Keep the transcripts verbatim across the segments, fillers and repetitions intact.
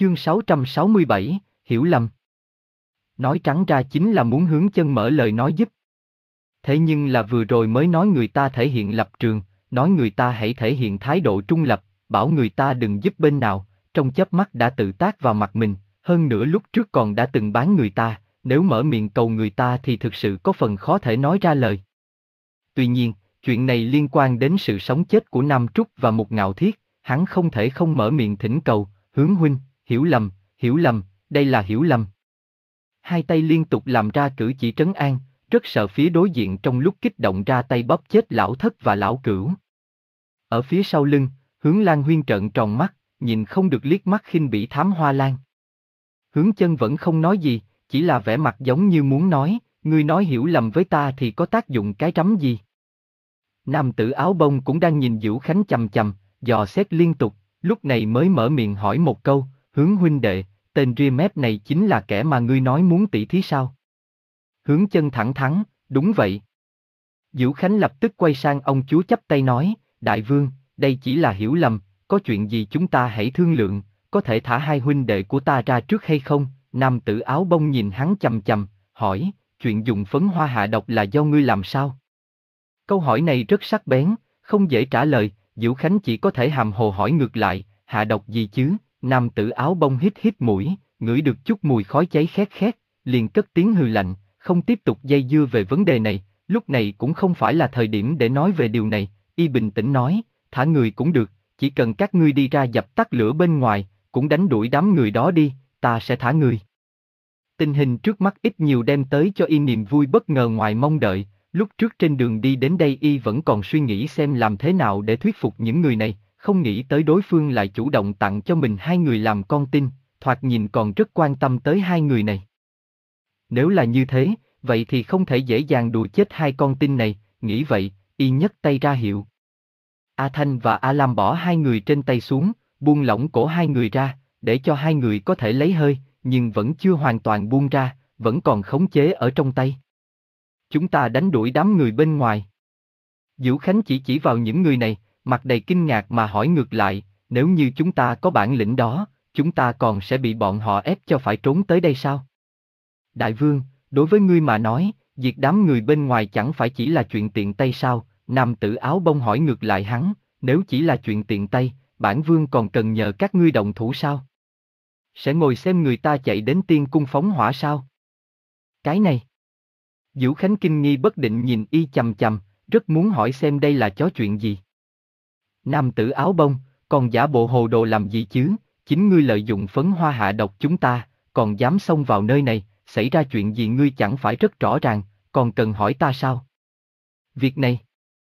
Chương sáu trăm sáu mươi bảy, hiểu lầm. Nói trắng ra chính là muốn Hướng Chân mở lời nói giúp. Thế nhưng là vừa rồi mới nói người ta thể hiện lập trường, nói người ta hãy thể hiện thái độ trung lập, bảo người ta đừng giúp bên nào, trong chớp mắt đã tự tác vào mặt mình, hơn nữa lúc trước còn đã từng bán người ta, nếu mở miệng cầu người ta thì thực sự có phần khó thể nói ra lời. Tuy nhiên, chuyện này liên quan đến sự sống chết của Nam Trúc và Mục Ngạo Thiết, hắn không thể không mở miệng thỉnh cầu, Hướng huynh, hiểu lầm, hiểu lầm, đây là hiểu lầm. Hai tay liên tục làm ra cử chỉ trấn an, rất sợ phía đối diện trong lúc kích động ra tay bóp chết lão thất và lão cửu. Ở phía sau lưng, Hướng Lan Huyên trợn tròn mắt, nhìn không được liếc mắt khinh bỉ Thám Hoa Lan. Hướng Chân vẫn không nói gì, chỉ là vẻ mặt giống như muốn nói, ngươi nói hiểu lầm với ta thì có tác dụng cái rắm gì. Nam tử áo bông cũng đang nhìn Vũ Khánh chằm chằm, dò xét liên tục, lúc này mới mở miệng hỏi một câu, Hướng huynh đệ, tên ria mép này chính là kẻ mà ngươi nói muốn tỷ thí sao? Hướng Chân thẳng thắn, đúng vậy. Vũ Khánh lập tức quay sang ông chúa chắp tay nói, đại vương, đây chỉ là hiểu lầm, có chuyện gì chúng ta hãy thương lượng, có thể thả hai huynh đệ của ta ra trước hay không? Nam tử áo bông nhìn hắn chằm chằm, hỏi, chuyện dùng phấn hoa hạ độc là do ngươi làm sao? Câu hỏi này rất sắc bén, không dễ trả lời, Vũ Khánh chỉ có thể hàm hồ hỏi ngược lại, hạ độc gì chứ? Nam tử áo bông hít hít mũi, ngửi được chút mùi khói cháy khét khét, liền cất tiếng hừ lạnh, không tiếp tục dây dưa về vấn đề này, lúc này cũng không phải là thời điểm để nói về điều này, y bình tĩnh nói, thả người cũng được, chỉ cần các ngươi đi ra dập tắt lửa bên ngoài, cũng đánh đuổi đám người đó đi, ta sẽ thả người. Tình hình trước mắt ít nhiều đem tới cho y niềm vui bất ngờ ngoài mong đợi, lúc trước trên đường đi đến đây y vẫn còn suy nghĩ xem làm thế nào để thuyết phục những người này, không nghĩ tới đối phương lại chủ động tặng cho mình hai người làm con tin, thoạt nhìn còn rất quan tâm tới hai người này. Nếu là như thế, vậy thì không thể dễ dàng đùa chết hai con tin này, nghĩ vậy, y nhấc tay ra hiệu. A Thanh và A Lam bỏ hai người trên tay xuống, buông lỏng cổ hai người ra, để cho hai người có thể lấy hơi, nhưng vẫn chưa hoàn toàn buông ra, vẫn còn khống chế ở trong tay. Chúng ta đánh đuổi đám người bên ngoài. Vũ Khánh chỉ chỉ vào những người này, mặt đầy kinh ngạc mà hỏi ngược lại, nếu như chúng ta có bản lĩnh đó, chúng ta còn sẽ bị bọn họ ép cho phải trốn tới đây sao? Đại vương, đối với ngươi mà nói, diệt đám người bên ngoài chẳng phải chỉ là chuyện tiện tay sao? Nam tử áo bông hỏi ngược lại hắn, nếu chỉ là chuyện tiện tay, bản vương còn cần nhờ các ngươi động thủ sao? Sẽ ngồi xem người ta chạy đến tiên cung phóng hỏa sao? Cái này. Vũ Khánh kinh nghi bất định nhìn y chằm chằm, rất muốn hỏi xem đây là chó chuyện gì. Nam tử áo bông, còn giả bộ hồ đồ làm gì chứ, chính ngươi lợi dụng phấn hoa hạ độc chúng ta, còn dám xông vào nơi này, xảy ra chuyện gì ngươi chẳng phải rất rõ ràng, còn cần hỏi ta sao? Việc này.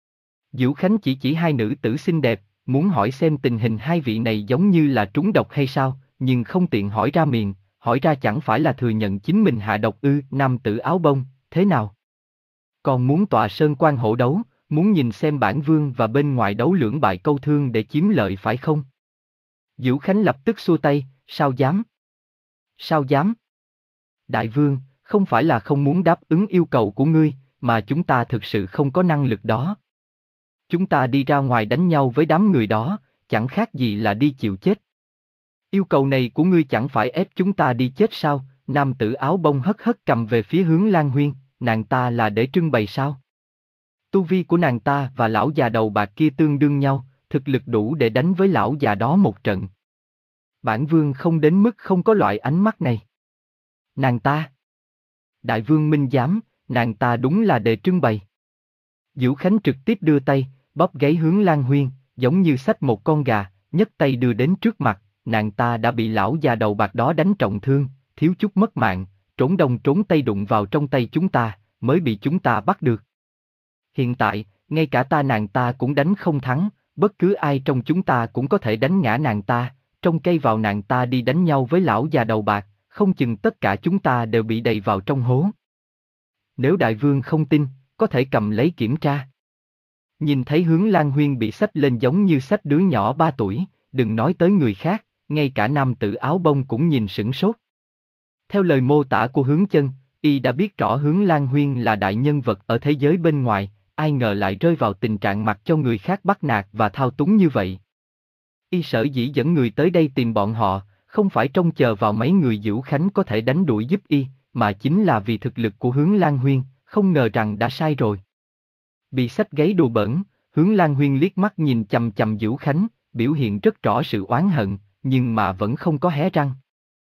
Vũ Khánh chỉ chỉ hai nữ tử xinh đẹp, muốn hỏi xem tình hình hai vị này giống như là trúng độc hay sao, nhưng không tiện hỏi ra miệng, hỏi ra chẳng phải là thừa nhận chính mình hạ độc ư? Nam tử áo bông, thế nào? Còn muốn tọa sơn quan hổ đấu, muốn nhìn xem bản vương và bên ngoài đấu lưỡng bại câu thương để chiếm lợi phải không? Vũ Khánh lập tức xua tay, sao dám? Sao dám? Đại vương, không phải là không muốn đáp ứng yêu cầu của ngươi, mà chúng ta thực sự không có năng lực đó. Chúng ta đi ra ngoài đánh nhau với đám người đó, chẳng khác gì là đi chịu chết. Yêu cầu này của ngươi chẳng phải ép chúng ta đi chết sao? Nam tử áo bông hất hất cầm về phía Hướng Lan Huyên, nàng ta là để trưng bày sao? Tu vi của nàng ta và lão già đầu bạc kia tương đương nhau, thực lực đủ để đánh với lão già đó một trận. Bản vương không đến mức không có loại ánh mắt này. Nàng ta. Đại vương minh giám, nàng ta đúng là để trưng bày. Vũ Khánh trực tiếp đưa tay, bóp gáy Hướng Lan Huyên, giống như xách một con gà, nhấc tay đưa đến trước mặt, nàng ta đã bị lão già đầu bạc đó đánh trọng thương, thiếu chút mất mạng, trốn đông trốn tây đụng vào trong tay chúng ta, mới bị chúng ta bắt được. Hiện tại, ngay cả ta nàng ta cũng đánh không thắng, bất cứ ai trong chúng ta cũng có thể đánh ngã nàng ta, trong cây vào nàng ta đi đánh nhau với lão già đầu bạc, không chừng tất cả chúng ta đều bị đày vào trong hố. Nếu đại vương không tin, có thể cầm lấy kiểm tra. Nhìn thấy Hướng Lan Huyên bị xách lên giống như xách đứa nhỏ ba tuổi, đừng nói tới người khác, ngay cả nam tử áo bông cũng nhìn sửng sốt. Theo lời mô tả của Hướng Chân, y đã biết rõ Hướng Lan Huyên là đại nhân vật ở thế giới bên ngoài, ai ngờ lại rơi vào tình trạng mặc cho người khác bắt nạt và thao túng như vậy. Y sở dĩ dẫn người tới đây tìm bọn họ, không phải trông chờ vào mấy người Dữu Khánh có thể đánh đuổi giúp y, mà chính là vì thực lực của Hướng Lan Huyên, không ngờ rằng đã sai rồi. Bị xách gáy đùa bẩn, Hướng Lan Huyên liếc mắt nhìn chằm chằm Dữu Khánh, biểu hiện rất rõ sự oán hận, nhưng mà vẫn không có hé răng.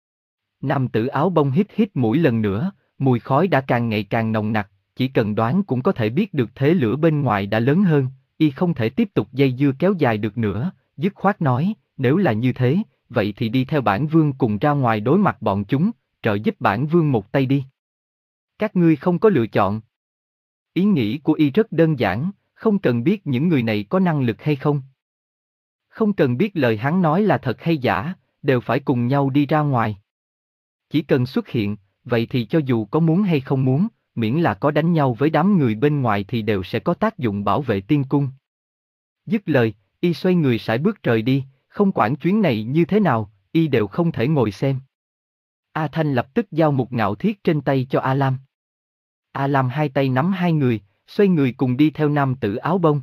Nam tử áo bông hít hít mũi lần nữa, mùi khói đã càng ngày càng nồng nặc, chỉ cần đoán cũng có thể biết được thế lửa bên ngoài đã lớn hơn, y không thể tiếp tục dây dưa kéo dài được nữa, dứt khoát nói, nếu là như thế, vậy thì đi theo bản vương cùng ra ngoài đối mặt bọn chúng, trợ giúp bản vương một tay đi. Các ngươi không có lựa chọn. Ý nghĩ của y rất đơn giản, không cần biết những người này có năng lực hay không. Không cần biết lời hắn nói là thật hay giả, đều phải cùng nhau đi ra ngoài. Chỉ cần xuất hiện, vậy thì cho dù có muốn hay không muốn, miễn là có đánh nhau với đám người bên ngoài thì đều sẽ có tác dụng bảo vệ tiên cung. Dứt lời, y xoay người sải bước rời đi, không quản chuyến này như thế nào, y đều không thể ngồi xem. A Thanh lập tức giao một ngạo thiết trên tay cho A Lam. A Lam hai tay nắm hai người, xoay người cùng đi theo nam tử áo bông.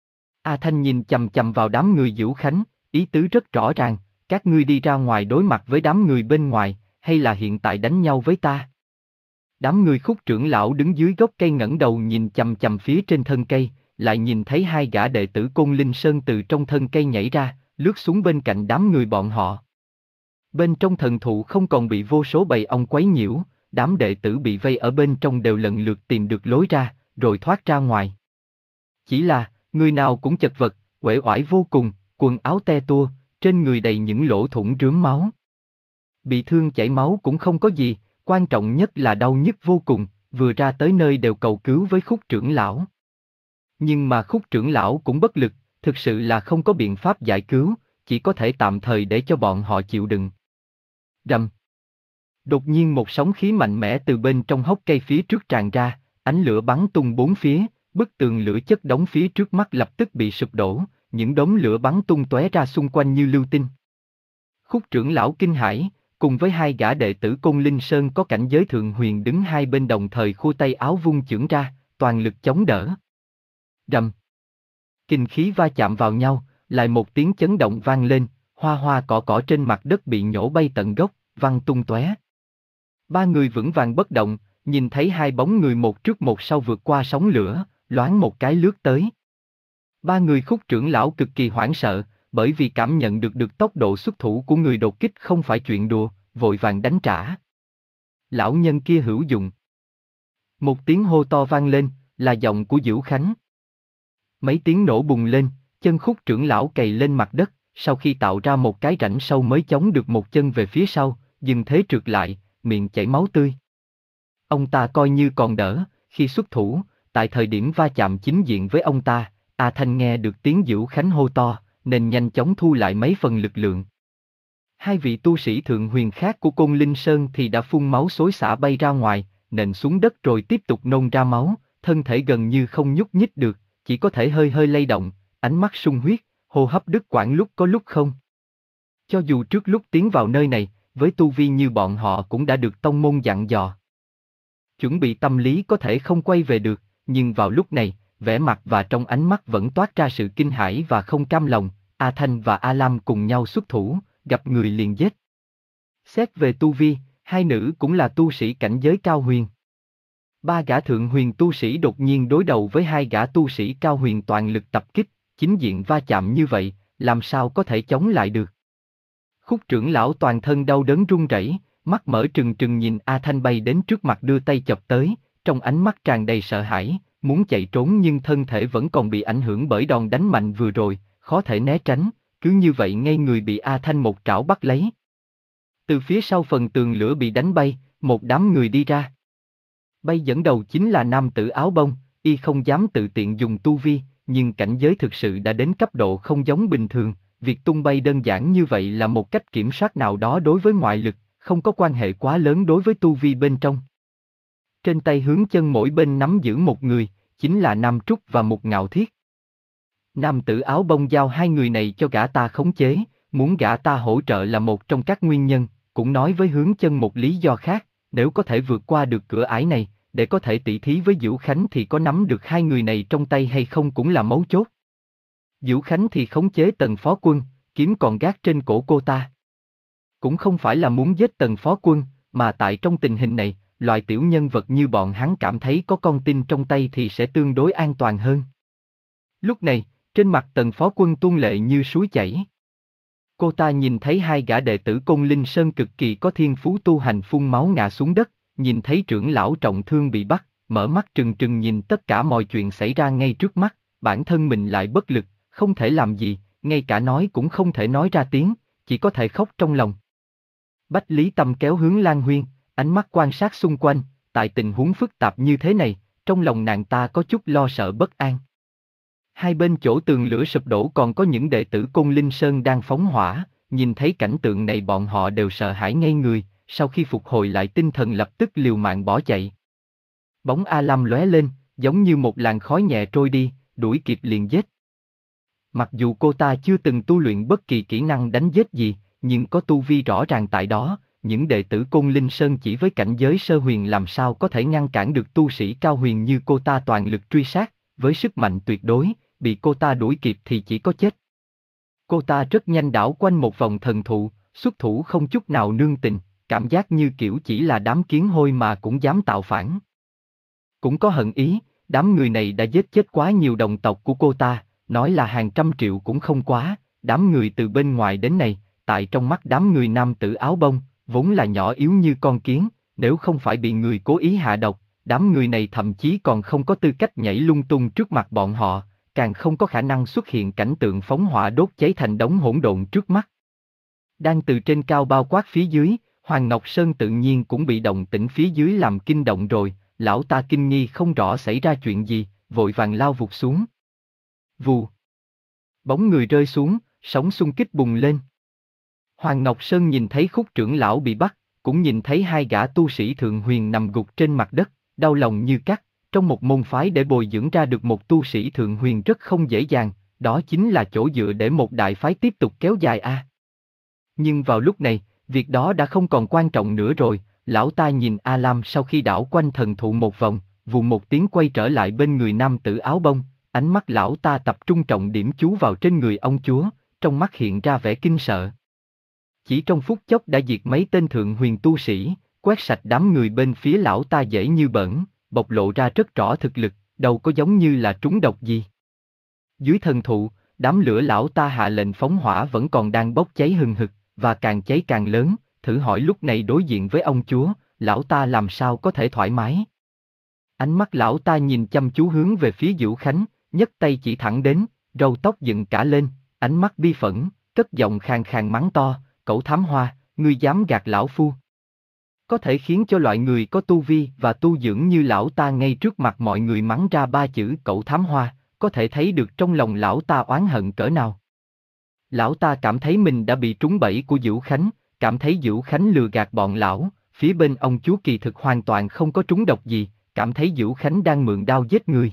A Thanh nhìn chầm chầm vào đám người Dữu Khánh, ý tứ rất rõ ràng, các ngươi đi ra ngoài đối mặt với đám người bên ngoài, hay là hiện tại đánh nhau với ta? Đám người Khúc trưởng lão đứng dưới gốc cây ngẩng đầu nhìn chầm chầm phía trên thân cây, lại nhìn thấy hai gã đệ tử Côn Linh Sơn từ trong thân cây nhảy ra, lướt xuống bên cạnh đám người bọn họ. Bên trong thần thụ không còn bị vô số bầy ong quấy nhiễu, đám đệ tử bị vây ở bên trong đều lần lượt tìm được lối ra, rồi thoát ra ngoài. Chỉ là, người nào cũng chật vật, uể oải vô cùng, quần áo te tua, trên người đầy những lỗ thủng rướm máu. Bị thương chảy máu cũng không có gì, quan trọng nhất là đau nhức vô cùng, vừa ra tới nơi đều cầu cứu với Khúc trưởng lão. Nhưng mà Khúc trưởng lão cũng bất lực, thực sự là không có biện pháp giải cứu, chỉ có thể tạm thời để cho bọn họ chịu đựng. Rầm. Đột nhiên một sóng khí mạnh mẽ từ bên trong hốc cây phía trước tràn ra, ánh lửa bắn tung bốn phía, bức tường lửa chất đống phía trước mắt lập tức bị sụp đổ, những đống lửa bắn tung tóe ra xung quanh như lưu tinh. Khúc trưởng lão kinh hãi, cùng với hai gã đệ tử Côn Linh Sơn có cảnh giới thượng huyền đứng hai bên đồng thời khua tay áo vung chưởng ra, toàn lực chống đỡ. Rầm. Kinh khí va chạm vào nhau, lại một tiếng chấn động vang lên, hoa hoa cỏ cỏ trên mặt đất bị nhổ bay tận gốc, văng tung tóe. Ba người vững vàng bất động, nhìn thấy hai bóng người một trước một sau vượt qua sóng lửa, loáng một cái lướt tới. Ba người Khúc trưởng lão cực kỳ hoảng sợ, bởi vì cảm nhận được được tốc độ xuất thủ của người đột kích không phải chuyện đùa, vội vàng đánh trả. Lão nhân kia hữu dụng. Một tiếng hô to vang lên, là giọng của Dữu Khánh. Mấy tiếng nổ bùng lên, chân Khúc trưởng lão cày lên mặt đất, sau khi tạo ra một cái rãnh sâu mới chống được một chân về phía sau, dừng thế trượt lại, miệng chảy máu tươi. Ông ta coi như còn đỡ, khi xuất thủ, tại thời điểm va chạm chính diện với ông ta, A Thanh nghe được tiếng Dữu Khánh hô to, nên nhanh chóng thu lại mấy phần lực lượng. Hai vị tu sĩ thượng huyền khác của Côn Linh Sơn thì đã phun máu xối xả bay ra ngoài, nện xuống đất rồi tiếp tục nôn ra máu, thân thể gần như không nhúc nhích được, chỉ có thể hơi hơi lay động, ánh mắt sung huyết, hô hấp đứt quãng lúc có lúc không. Cho dù trước lúc tiến vào nơi này, với tu vi như bọn họ cũng đã được tông môn dặn dò. Chuẩn bị tâm lý có thể không quay về được, nhưng vào lúc này, vẻ mặt và trong ánh mắt vẫn toát ra sự kinh hãi và không cam lòng. A Thanh và A Lam cùng nhau xuất thủ, gặp người liền giết. Xét về tu vi, hai nữ cũng là tu sĩ cảnh giới cao huyền. Ba gã thượng huyền tu sĩ đột nhiên đối đầu với hai gã tu sĩ cao huyền toàn lực tập kích, chính diện va chạm như vậy, làm sao có thể chống lại được. Khúc trưởng lão toàn thân đau đớn run rẩy, mắt mở trừng trừng nhìn A Thanh bay đến trước mặt đưa tay chộp tới, trong ánh mắt tràn đầy sợ hãi, muốn chạy trốn nhưng thân thể vẫn còn bị ảnh hưởng bởi đòn đánh mạnh vừa rồi, khó thể né tránh, cứ như vậy ngay người bị A Thanh một trảo bắt lấy. Từ phía sau phần tường lửa bị đánh bay, một đám người đi ra. Bay dẫn đầu chính là nam tử áo bông, y không dám tự tiện dùng tu vi, nhưng cảnh giới thực sự đã đến cấp độ không giống bình thường, việc tung bay đơn giản như vậy là một cách kiểm soát nào đó đối với ngoại lực, không có quan hệ quá lớn đối với tu vi bên trong. Trên tay hướng chân mỗi bên nắm giữ một người, chính là Nam Trúc và một Ngạo Thiết. Nam tử áo bông giao hai người này cho gã ta khống chế, muốn gã ta hỗ trợ là một trong các nguyên nhân, cũng nói với hướng chân một lý do khác, nếu có thể vượt qua được cửa ải này, để có thể tỷ thí với Dữu Khánh thì có nắm được hai người này trong tay hay không cũng là mấu chốt. Dữu Khánh thì khống chế Tần phó quân, kiếm còn gác trên cổ cô ta. Cũng không phải là muốn giết Tần phó quân, mà tại trong tình hình này, loại tiểu nhân vật như bọn hắn cảm thấy có con tin trong tay thì sẽ tương đối an toàn hơn. Lúc này, trên mặt Tần phó quân tuôn lệ như suối chảy. Cô ta nhìn thấy hai gã đệ tử Côn Linh Sơn cực kỳ có thiên phú tu hành phun máu ngã xuống đất, nhìn thấy trưởng lão trọng thương bị bắt, mở mắt trừng trừng nhìn tất cả mọi chuyện xảy ra ngay trước mắt, bản thân mình lại bất lực, không thể làm gì, ngay cả nói cũng không thể nói ra tiếng, chỉ có thể khóc trong lòng. Bách Lý Tâm kéo hướng Lan Huyên, ánh mắt quan sát xung quanh, tại tình huống phức tạp như thế này, trong lòng nàng ta có chút lo sợ bất an. Hai bên chỗ tường lửa sụp đổ còn có những đệ tử Côn Linh Sơn đang phóng hỏa, nhìn thấy cảnh tượng này bọn họ đều sợ hãi ngây người, sau khi phục hồi lại tinh thần lập tức liều mạng bỏ chạy. Bóng A Lam lóe lên, giống như một làn khói nhẹ trôi đi, đuổi kịp liền giết. Mặc dù cô ta chưa từng tu luyện bất kỳ kỹ năng đánh giết gì, nhưng có tu vi rõ ràng tại đó, những đệ tử Côn Linh Sơn chỉ với cảnh giới sơ huyền làm sao có thể ngăn cản được tu sĩ cao huyền như cô ta toàn lực truy sát, với sức mạnh tuyệt đối, bị cô ta đuổi kịp thì chỉ có chết. Cô ta rất nhanh đảo quanh một vòng thần thụ, xuất thủ không chút nào nương tình, cảm giác như kiểu chỉ là đám kiến hôi mà cũng dám tạo phản. Cũng có hận ý, đám người này đã giết chết quá nhiều đồng tộc của cô ta, nói là hàng trăm triệu cũng không quá, đám người từ bên ngoài đến này, tại trong mắt đám người nam tử áo bông, vốn là nhỏ yếu như con kiến, nếu không phải bị người cố ý hạ độc, đám người này thậm chí còn không có tư cách nhảy lung tung trước mặt bọn họ, càng không có khả năng xuất hiện cảnh tượng phóng hỏa đốt cháy thành đống hỗn độn trước mắt. Đang từ trên cao bao quát phía dưới, Hoàng Ngọc Sơn tự nhiên cũng bị động tĩnh phía dưới làm kinh động rồi, lão ta kinh nghi không rõ xảy ra chuyện gì, vội vàng lao vụt xuống. Vù. Bóng người rơi xuống, sóng xung kích bùng lên. Hoàng Ngọc Sơn nhìn thấy Khúc trưởng lão bị bắt, cũng nhìn thấy hai gã tu sĩ thượng huyền nằm gục trên mặt đất, đau lòng như cắt. Trong một môn phái để bồi dưỡng ra được một tu sĩ thượng huyền rất không dễ dàng, đó chính là chỗ dựa để một đại phái tiếp tục kéo dài a. À. Nhưng vào lúc này, việc đó đã không còn quan trọng nữa rồi, lão ta nhìn A Lam sau khi đảo quanh thần thụ một vòng, vù một tiếng quay trở lại bên người nam tử áo bông, ánh mắt lão ta tập trung trọng điểm chú vào trên người ông chúa, trong mắt hiện ra vẻ kinh sợ. Chỉ trong phút chốc đã diệt mấy tên thượng huyền tu sĩ, quét sạch đám người bên phía lão ta dễ như bẩn, bộc lộ ra rất rõ thực lực, đâu có giống như là trúng độc gì. Dưới thần thụ, đám lửa lão ta hạ lệnh phóng hỏa vẫn còn đang bốc cháy hừng hực, và càng cháy càng lớn, thử hỏi lúc này đối diện với ông chúa, lão ta làm sao có thể thoải mái. Ánh mắt lão ta nhìn chăm chú hướng về phía Dữu Khánh, nhấc tay chỉ thẳng đến, râu tóc dựng cả lên, ánh mắt bi phẫn, cất giọng khàn khàn mắng to, cẩu thám hoa, ngươi dám gạt lão phu. Có thể khiến cho loại người có tu vi và tu dưỡng như lão ta ngay trước mặt mọi người mắng ra ba chữ cẩu thám hoa, có thể thấy được trong lòng lão ta oán hận cỡ nào. Lão ta cảm thấy mình đã bị trúng bẫy của Dữu Khánh, cảm thấy Dữu Khánh lừa gạt bọn lão, phía bên ông chúa kỳ thực hoàn toàn không có trúng độc gì, cảm thấy Dữu Khánh đang mượn đao giết người.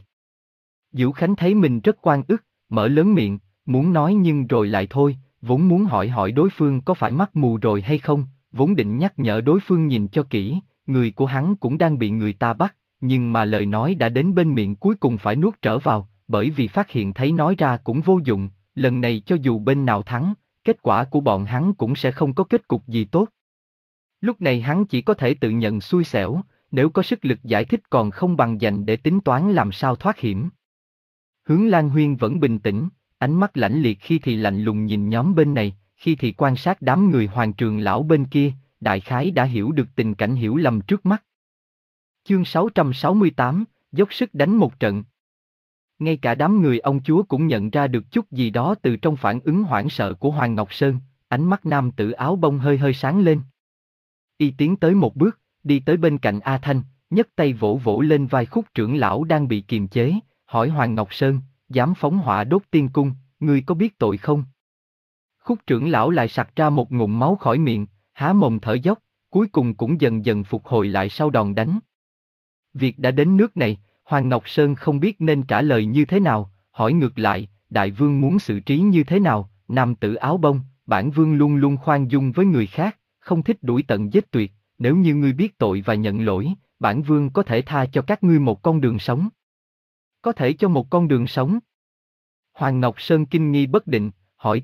Dữu Khánh thấy mình rất oan ức, mở lớn miệng, muốn nói nhưng rồi lại thôi, vốn muốn hỏi hỏi đối phương có phải mắt mù rồi hay không, vốn định nhắc nhở đối phương nhìn cho kỹ, người của hắn cũng đang bị người ta bắt, nhưng mà lời nói đã đến bên miệng cuối cùng phải nuốt trở vào, bởi vì phát hiện thấy nói ra cũng vô dụng, lần này cho dù bên nào thắng, kết quả của bọn hắn cũng sẽ không có kết cục gì tốt. Lúc này hắn chỉ có thể tự nhận xui xẻo, nếu có sức lực giải thích còn không bằng dành để tính toán làm sao thoát hiểm. Hướng Lan Huyên vẫn bình tĩnh, ánh mắt lãnh liệt khi thì lạnh lùng nhìn nhóm bên này, khi thì quan sát đám người Hoàng Trường lão bên kia, đại khái đã hiểu được tình cảnh hiểu lầm trước mắt. Chương sáu trăm sáu mươi tám, dốc sức đánh một trận. Ngay cả đám người ông chúa cũng nhận ra được chút gì đó từ trong phản ứng hoảng sợ của Hoàng Ngọc Sơn, ánh mắt nam tử áo bông hơi hơi sáng lên. Y tiến tới một bước, đi tới bên cạnh A Thanh, nhấc tay vỗ vỗ lên vai Khúc trưởng lão đang bị kiềm chế, hỏi Hoàng Ngọc Sơn, dám phóng hỏa đốt tiên cung, ngươi có biết tội không? Khúc trưởng lão lại sặc ra một ngụm máu khỏi miệng, há mồm thở dốc, cuối cùng cũng dần dần phục hồi lại sau đòn đánh. Việc đã đến nước này, Hoàng Ngọc Sơn không biết nên trả lời như thế nào, hỏi ngược lại, đại vương muốn xử trí như thế nào, nam tử áo bông, bản vương luôn luôn khoan dung với người khác, không thích đuổi tận giết tuyệt, nếu như ngươi biết tội và nhận lỗi, bản vương có thể tha cho các ngươi một con đường sống. Có thể cho một con đường sống. Hoàng Ngọc Sơn kinh nghi bất định, hỏi tiếp,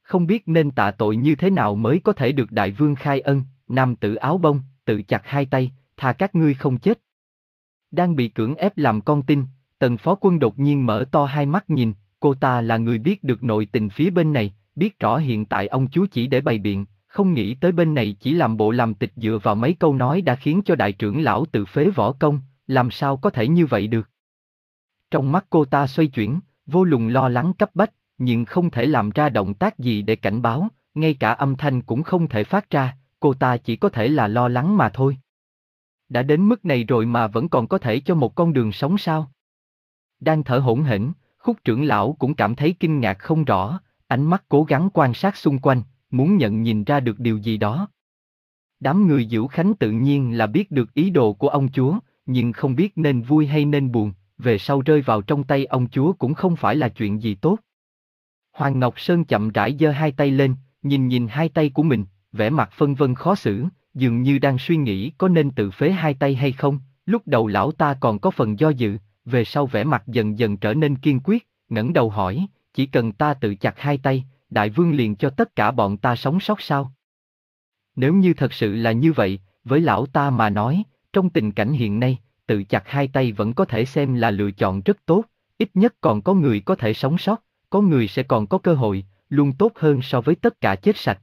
không biết nên tạ tội như thế nào mới có thể được đại vương khai ân. Nam tử áo bông, tự chặt hai tay, thà các ngươi không chết. Đang bị cưỡng ép làm con tin, Tần phó quân đột nhiên mở to hai mắt nhìn, cô ta là người biết được nội tình phía bên này, biết rõ hiện tại ông chúa chỉ để bày biện, không nghĩ tới bên này chỉ làm bộ làm tịch dựa vào mấy câu nói đã khiến cho đại trưởng lão tự phế võ công, làm sao có thể như vậy được. Trong mắt cô ta xoay chuyển, vô lùng lo lắng cấp bách, nhưng không thể làm ra động tác gì để cảnh báo, ngay cả âm thanh cũng không thể phát ra, cô ta chỉ có thể là lo lắng mà thôi. Đã đến mức này rồi mà vẫn còn có thể cho một con đường sống sao? Đang thở hổn hển, Khúc trưởng lão cũng cảm thấy kinh ngạc không rõ, ánh mắt cố gắng quan sát xung quanh, muốn nhận nhìn ra được điều gì đó. Đám người Dữu Khánh tự nhiên là biết được ý đồ của ông chúa, nhưng không biết nên vui hay nên buồn, về sau rơi vào trong tay ông chúa cũng không phải là chuyện gì tốt. Hoàng Ngọc Sơn chậm rãi giơ hai tay lên, nhìn nhìn hai tay của mình, vẻ mặt phân vân khó xử, dường như đang suy nghĩ có nên tự phế hai tay hay không. Lúc đầu lão ta còn có phần do dự, về sau vẻ mặt dần dần trở nên kiên quyết, ngẩng đầu hỏi, chỉ cần ta tự chặt hai tay, đại vương liền cho tất cả bọn ta sống sót sao? Nếu như thật sự là như vậy, với lão ta mà nói, trong tình cảnh hiện nay, tự chặt hai tay vẫn có thể xem là lựa chọn rất tốt, ít nhất còn có người có thể sống sót, có người sẽ còn có cơ hội, luôn tốt hơn so với tất cả chết sạch.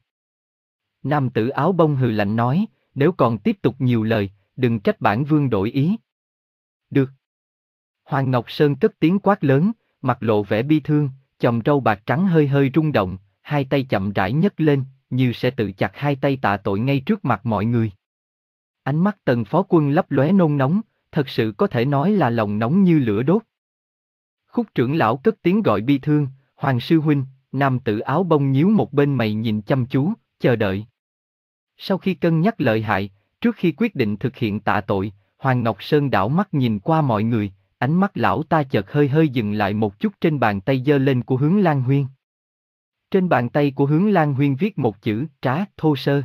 Nam tử áo bông hừ lạnh nói, nếu còn tiếp tục nhiều lời, đừng trách bản vương đổi ý. Được. Hoàng Ngọc Sơn cất tiếng quát lớn, mặt lộ vẻ bi thương, chòm râu bạc trắng hơi hơi rung động, hai tay chậm rãi nhấc lên, như sẽ tự chặt hai tay tạ tội ngay trước mặt mọi người. Ánh mắt Tần phó quân lấp lóe nôn nóng, thật sự có thể nói là lòng nóng như lửa đốt. Khúc trưởng lão cất tiếng gọi bi thương, Hoàng sư huynh. Nam tử áo bông nhíu một bên mày nhìn chăm chú, chờ đợi. Sau khi cân nhắc lợi hại, trước khi quyết định thực hiện tạ tội, Hoàng Ngọc Sơn đảo mắt nhìn qua mọi người, ánh mắt lão ta chợt hơi hơi dừng lại một chút trên bàn tay giơ lên của Hướng Lan Huyên. Trên bàn tay của Hướng Lan Huyên viết một chữ, trá, thô sơ.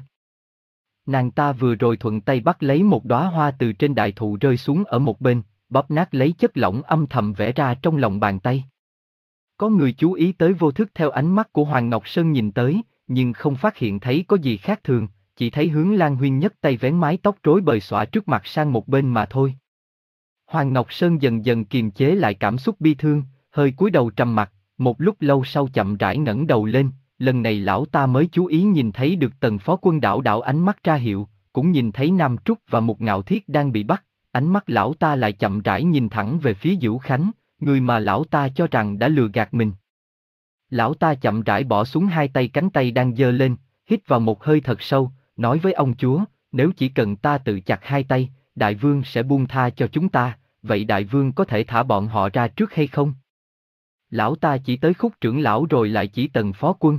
Nàng ta vừa rồi thuận tay bắt lấy một đóa hoa từ trên đại thụ rơi xuống ở một bên, bóp nát lấy chất lỏng âm thầm vẽ ra trong lòng bàn tay. Có người chú ý tới vô thức theo ánh mắt của Hoàng Ngọc Sơn nhìn tới, nhưng không phát hiện thấy có gì khác thường, chỉ thấy Hướng Lan Huyên nhấc tay vén mái tóc rối bời xõa trước mặt sang một bên mà thôi. Hoàng Ngọc Sơn dần dần kiềm chế lại cảm xúc bi thương, hơi cúi đầu trầm mặt, một lúc lâu sau chậm rãi ngẩng đầu lên, lần này lão ta mới chú ý nhìn thấy được Tần phó quân đảo đảo ánh mắt ra hiệu, cũng nhìn thấy Nam Trúc và một Ngạo Thiết đang bị bắt, ánh mắt lão ta lại chậm rãi nhìn thẳng về phía Dữu Khánh, người mà lão ta cho rằng đã lừa gạt mình. Lão ta chậm rãi bỏ xuống hai tay cánh tay đang giơ lên, hít vào một hơi thật sâu, nói với ông chúa, nếu chỉ cần ta tự chặt hai tay, đại vương sẽ buông tha cho chúng ta, vậy đại vương có thể thả bọn họ ra trước hay không? Lão ta chỉ tới Khúc trưởng lão rồi lại chỉ Tần phó quân.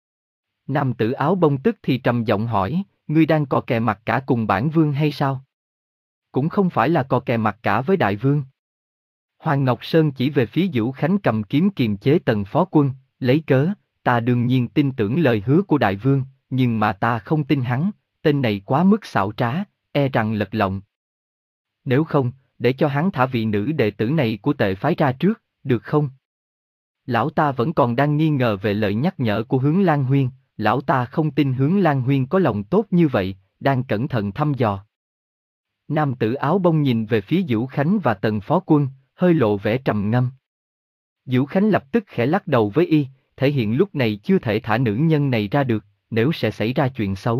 Nam tử áo bông tức thì trầm giọng hỏi, ngươi đang cò kè mặt cả cùng bản vương hay sao? Cũng không phải là cò kè mặt cả với đại vương. Hoàng Ngọc Sơn chỉ về phía Dữu Khánh cầm kiếm kiềm chế Tần phó quân, lấy cớ, ta đương nhiên tin tưởng lời hứa của đại vương, nhưng mà ta không tin hắn, tên này quá mức xảo trá, e rằng lật lọng. Nếu không, để cho hắn thả vị nữ đệ tử này của Tệ phái ra trước, được không? Lão ta vẫn còn đang nghi ngờ về lời nhắc nhở của Hướng Lan Huyên, lão ta không tin Hướng Lan Huyên có lòng tốt như vậy, đang cẩn thận thăm dò. Nam tử áo bông nhìn về phía Dữu Khánh và Tần phó quân, hơi lộ vẻ trầm ngâm. Dữu Khánh lập tức khẽ lắc đầu với y, thể hiện lúc này chưa thể thả nữ nhân này ra được, nếu sẽ xảy ra chuyện xấu.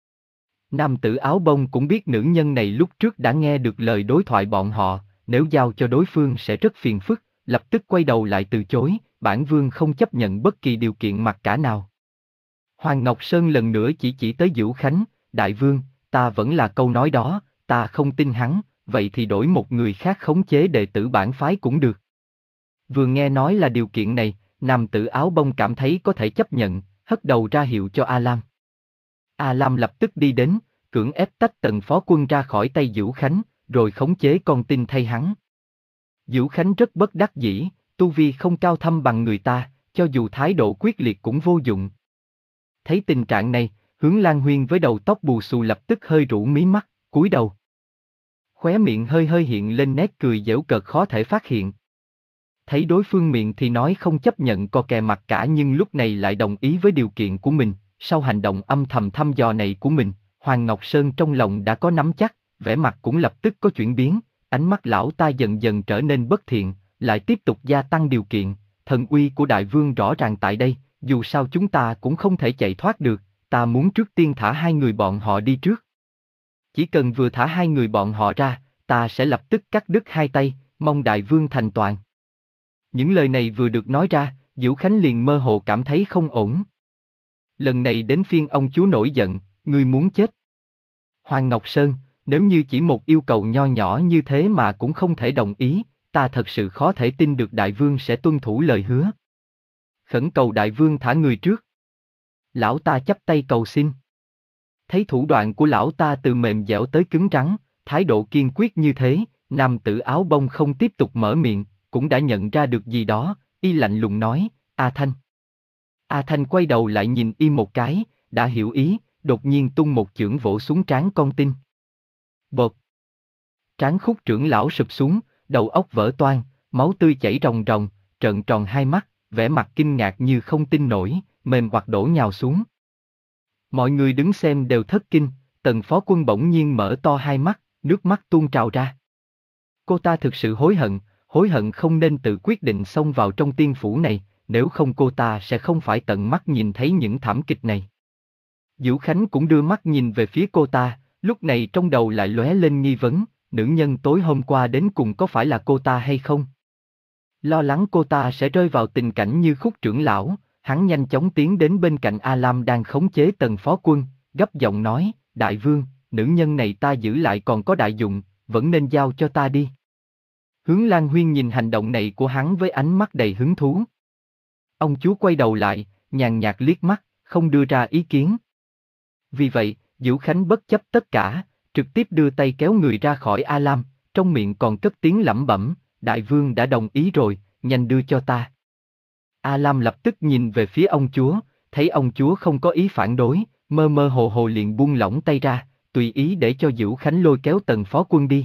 Nam tử áo bông cũng biết nữ nhân này lúc trước đã nghe được lời đối thoại bọn họ, nếu giao cho đối phương sẽ rất phiền phức, lập tức quay đầu lại từ chối, bản vương không chấp nhận bất kỳ điều kiện mặc cả nào. Hoàng Ngọc Sơn lần nữa chỉ chỉ tới Dữu Khánh, đại vương, ta vẫn là câu nói đó, ta không tin hắn, vậy thì đổi một người khác khống chế đệ tử bản phái cũng được. Vừa nghe nói là điều kiện này, nam tử áo bông cảm thấy có thể chấp nhận, hất đầu ra hiệu cho A Lam. A Lam lập tức đi đến, cưỡng ép tách Tần phó quân ra khỏi tay Dữu Khánh, rồi khống chế con tin thay hắn. Dữu Khánh rất bất đắc dĩ, tu vi không cao thâm bằng người ta, cho dù thái độ quyết liệt cũng vô dụng. Thấy tình trạng này, Hướng Lan Huyên với đầu tóc bù xù lập tức hơi rũ mí mắt, cúi đầu. Khóe miệng hơi hơi hiện lên nét cười giễu cợt khó thể phát hiện. thấy đối phương miệng thì nói không chấp nhận co kè mặt cả nhưng lúc này lại đồng ý với điều kiện của mình. Sau hành động âm thầm thăm dò này của mình, Hoàng Ngọc Sơn trong lòng đã có nắm chắc, vẻ mặt cũng lập tức có chuyển biến, ánh mắt lão ta dần dần trở nên bất thiện, lại tiếp tục gia tăng điều kiện, thần uy của đại vương rõ ràng tại đây, dù sao chúng ta cũng không thể chạy thoát được, ta muốn trước tiên thả hai người bọn họ đi trước. Chỉ cần vừa thả hai người bọn họ ra, ta sẽ lập tức cắt đứt hai tay, mong đại vương thành toàn. Những lời này vừa được nói ra, Diễu Khánh liền mơ hồ cảm thấy không ổn. Lần này đến phiên ông chúa nổi giận, ngươi muốn chết. Hoàng Ngọc Sơn, nếu như chỉ một yêu cầu nho nhỏ như thế mà cũng không thể đồng ý, ta thật sự khó thể tin được đại vương sẽ tuân thủ lời hứa. Khẩn cầu đại vương thả người trước. Lão ta chắp tay cầu xin. Thấy thủ đoạn của lão ta từ mềm dẻo tới cứng rắn, thái độ kiên quyết như thế, nam tử áo bông không tiếp tục mở miệng, cũng đã nhận ra được gì đó, y lạnh lùng nói, A Thanh. A Thanh quay đầu lại nhìn y một cái, đã hiểu ý, đột nhiên tung một chưởng vỗ xuống trán con tin. Bột. Trán Khúc trưởng lão sụp xuống, đầu óc vỡ toang, máu tươi chảy ròng ròng, trợn tròn hai mắt, vẻ mặt kinh ngạc như không tin nổi, mềm hoặc đổ nhào xuống. Mọi người đứng xem đều thất kinh, Tần Phó Quân bỗng nhiên mở to hai mắt, nước mắt tuôn trào ra. Cô ta thực sự hối hận, hối hận không nên tự quyết định xông vào trong tiên phủ này, nếu không cô ta sẽ không phải tận mắt nhìn thấy những thảm kịch này. Diễu Khánh cũng đưa mắt nhìn về phía cô ta, lúc này trong đầu lại lóe lên nghi vấn, nữ nhân tối hôm qua đến cùng có phải là cô ta hay không? Lo lắng cô ta sẽ rơi vào tình cảnh như Khúc trưởng lão, hắn nhanh chóng tiến đến bên cạnh A Lam đang khống chế Tần Phó Quân, gấp giọng nói, đại vương, nữ nhân này ta giữ lại còn có đại dụng, vẫn nên giao cho ta đi. Hướng Lan Huyên nhìn hành động này của hắn với ánh mắt đầy hứng thú. Ông chúa quay đầu lại, nhàn nhạt liếc mắt, không đưa ra ý kiến. Vì vậy, Diễu Khánh bất chấp tất cả, trực tiếp đưa tay kéo người ra khỏi A Lam, trong miệng còn cất tiếng lẩm bẩm, đại vương đã đồng ý rồi, nhanh đưa cho ta. A Lam lập tức nhìn về phía ông chúa, thấy ông chúa không có ý phản đối, mơ mơ hồ hồ liền buông lỏng tay ra, tùy ý để cho Diễu Khánh lôi kéo Tần Phó Quân đi.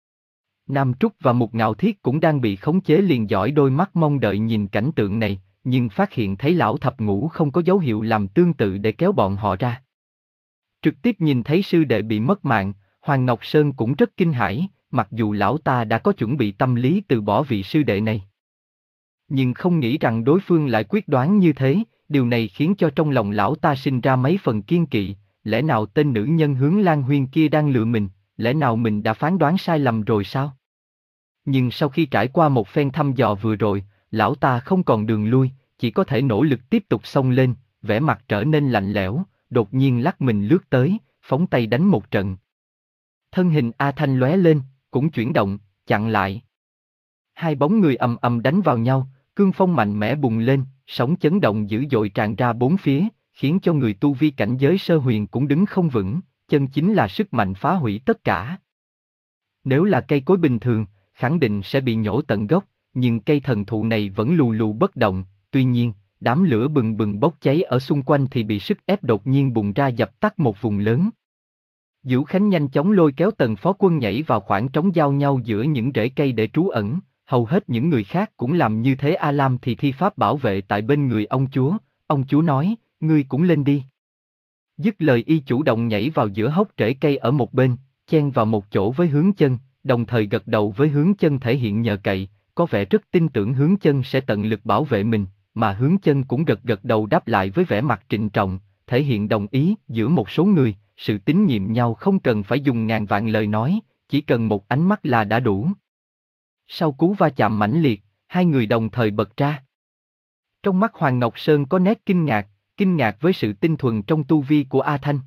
Nam Trúc và Mục Ngạo Thiết cũng đang bị khống chế liền dõi đôi mắt mong đợi nhìn cảnh tượng này, nhưng phát hiện thấy lão thập ngũ không có dấu hiệu làm tương tự để kéo bọn họ ra. Trực tiếp nhìn thấy sư đệ bị mất mạng, Hoàng Ngọc Sơn cũng rất kinh hãi, mặc dù lão ta đã có chuẩn bị tâm lý từ bỏ vị sư đệ này. Nhưng không nghĩ rằng đối phương lại quyết đoán như thế, điều này khiến cho trong lòng lão ta sinh ra mấy phần kiên kỵ, lẽ nào tên nữ nhân Hướng Lan Huyên kia đang lừa mình, lẽ nào mình đã phán đoán sai lầm rồi sao? Nhưng sau khi trải qua một phen thăm dò vừa rồi, lão ta không còn đường lui, chỉ có thể nỗ lực tiếp tục xông lên, vẻ mặt trở nên lạnh lẽo, đột nhiên lắc mình lướt tới, phóng tay đánh một trận. Thân hình A Thanh lóe lên, cũng chuyển động, chặn lại. Hai bóng người ầm ầm đánh vào nhau, cương phong mạnh mẽ bùng lên, sóng chấn động dữ dội tràn ra bốn phía, khiến cho người tu vi cảnh giới sơ huyền cũng đứng không vững, chân chính là sức mạnh phá hủy tất cả. Nếu là cây cối bình thường, khẳng định sẽ bị nhổ tận gốc, nhưng cây thần thụ này vẫn lù lù bất động, tuy nhiên, đám lửa bừng bừng bốc cháy ở xung quanh thì bị sức ép đột nhiên bùng ra dập tắt một vùng lớn. Diễu Khánh nhanh chóng lôi kéo Tần Phó Quân nhảy vào khoảng trống giao nhau giữa những rễ cây để trú ẩn, hầu hết những người khác cũng làm như thế. A Lam thì thi pháp bảo vệ tại bên người ông chúa, ông chúa nói, ngươi cũng lên đi. Dứt lời y chủ động nhảy vào giữa hốc rễ cây ở một bên, chen vào một chỗ với Hướng Chân, đồng thời gật đầu với Hướng Chân thể hiện nhờ cậy, có vẻ rất tin tưởng Hướng Chân sẽ tận lực bảo vệ mình, mà Hướng Chân cũng gật gật đầu đáp lại với vẻ mặt trịnh trọng, thể hiện đồng ý. Giữa một số người, sự tín nhiệm nhau không cần phải dùng ngàn vạn lời nói, chỉ cần một ánh mắt là đã đủ. Sau cú va chạm mãnh liệt, hai người đồng thời bật ra. Trong mắt Hoàng Ngọc Sơn có nét kinh ngạc, kinh ngạc với sự tinh thuần trong tu vi của A Thanh.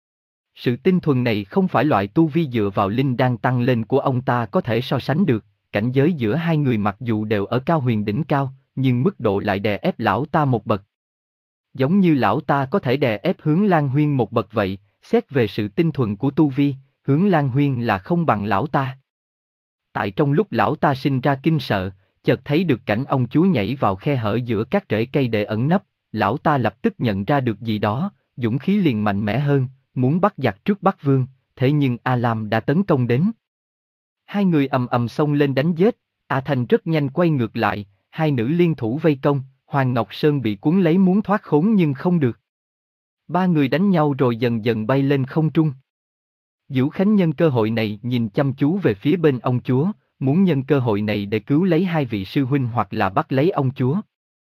Sự tinh thuần này không phải loại tu vi dựa vào linh đan tăng lên của ông ta có thể so sánh được, cảnh giới giữa hai người mặc dù đều ở cao huyền đỉnh cao, nhưng mức độ lại đè ép lão ta một bậc. Giống như lão ta có thể đè ép Hướng Lan Huyên một bậc vậy, xét về sự tinh thuần của tu vi, Hướng Lan Huyên là không bằng lão ta. Tại trong lúc lão ta sinh ra kinh sợ, chợt thấy được cảnh ông chúa nhảy vào khe hở giữa các rễ cây để ẩn nấp, lão ta lập tức nhận ra được gì đó, dũng khí liền mạnh mẽ hơn, muốn bắt giặc trước Bắc Vương, thế nhưng A Lam đã tấn công đến. Hai người ầm ầm xông lên đánh giết, A Thanh rất nhanh quay ngược lại, hai nữ liên thủ vây công, Hoàng Ngọc Sơn bị cuốn lấy muốn thoát khốn nhưng không được. Ba người đánh nhau rồi dần dần bay lên không trung. Vũ Khánh nhân cơ hội này nhìn chăm chú về phía bên ông chúa, muốn nhân cơ hội này để cứu lấy hai vị sư huynh hoặc là bắt lấy ông chúa.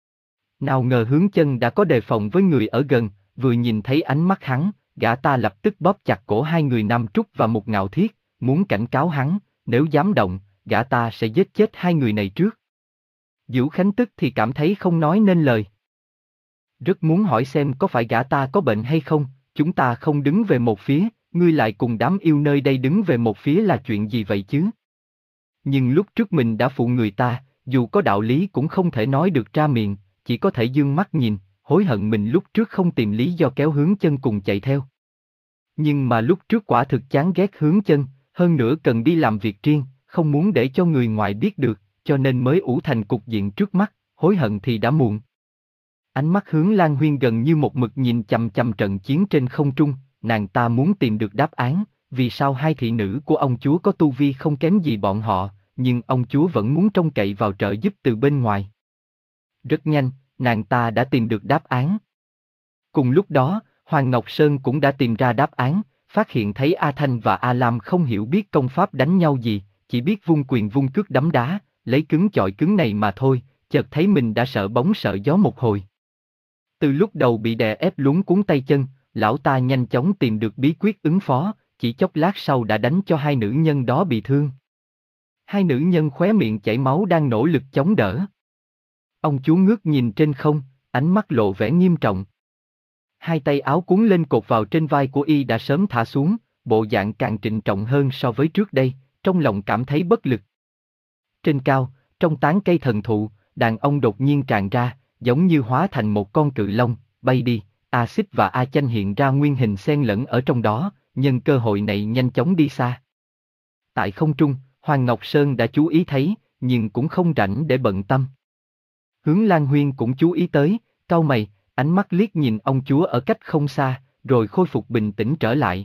Nào ngờ Hướng Chân đã có đề phòng với người ở gần, vừa nhìn thấy ánh mắt hắn, gã ta lập tức bóp chặt cổ hai người Nam Trúc và Mục Ngạo Thiết, muốn cảnh cáo hắn, nếu dám động, gã ta sẽ giết chết hai người này trước. Vũ Khánh tức thì cảm thấy không nói nên lời. Rất muốn hỏi xem có phải gã ta có bệnh hay không, chúng ta không đứng về một phía, ngươi lại cùng đám yêu nơi đây đứng về một phía là chuyện gì vậy chứ? Nhưng lúc trước mình đã phụ người ta, dù có đạo lý cũng không thể nói được ra miệng, chỉ có thể dương mắt nhìn, hối hận mình lúc trước không tìm lý do kéo Hướng Chân cùng chạy theo. Nhưng mà lúc trước quả thực chán ghét Hướng Chân, hơn nữa cần đi làm việc riêng, không muốn để cho người ngoài biết được, cho nên mới ủ thành cục diện trước mắt, hối hận thì đã muộn. Ánh mắt Hướng Lan Huyên gần như một mực nhìn chằm chằm trận chiến trên không trung, nàng ta muốn tìm được đáp án, vì sao hai thị nữ của ông chúa có tu vi không kém gì bọn họ, nhưng ông chúa vẫn muốn trông cậy vào trợ giúp từ bên ngoài. Rất nhanh, nàng ta đã tìm được đáp án. Cùng lúc đó, Hoàng Ngọc Sơn cũng đã tìm ra đáp án, phát hiện thấy A Thanh và A Lam không hiểu biết công pháp đánh nhau gì, chỉ biết vung quyền vung cước đấm đá, lấy cứng chọi cứng này mà thôi, chợt thấy mình đã sợ bóng sợ gió một hồi. Từ lúc đầu bị đè ép luống cuống tay chân, lão ta nhanh chóng tìm được bí quyết ứng phó, chỉ chốc lát sau đã đánh cho hai nữ nhân đó bị thương. Hai nữ nhân khóe miệng chảy máu đang nỗ lực chống đỡ. Ông chú ngước nhìn trên không, ánh mắt lộ vẻ nghiêm trọng. Hai tay áo cuốn lên cột vào trên vai của y đã sớm thả xuống, bộ dạng càng trịnh trọng hơn so với trước đây, trong lòng cảm thấy bất lực. Trên cao, trong tán cây thần thụ, đàn ông đột nhiên tràn ra, giống như hóa thành một con cự long, bay đi. A Xích và A Chanh hiện ra nguyên hình xen lẫn ở trong đó, nhân cơ hội này nhanh chóng đi xa. Tại không trung, Hoàng Ngọc Sơn đã chú ý thấy, nhưng cũng không rảnh để bận tâm. Hướng Lan Huyên cũng chú ý tới, cau mày, ánh mắt liếc nhìn ông chúa ở cách không xa, rồi khôi phục bình tĩnh trở lại.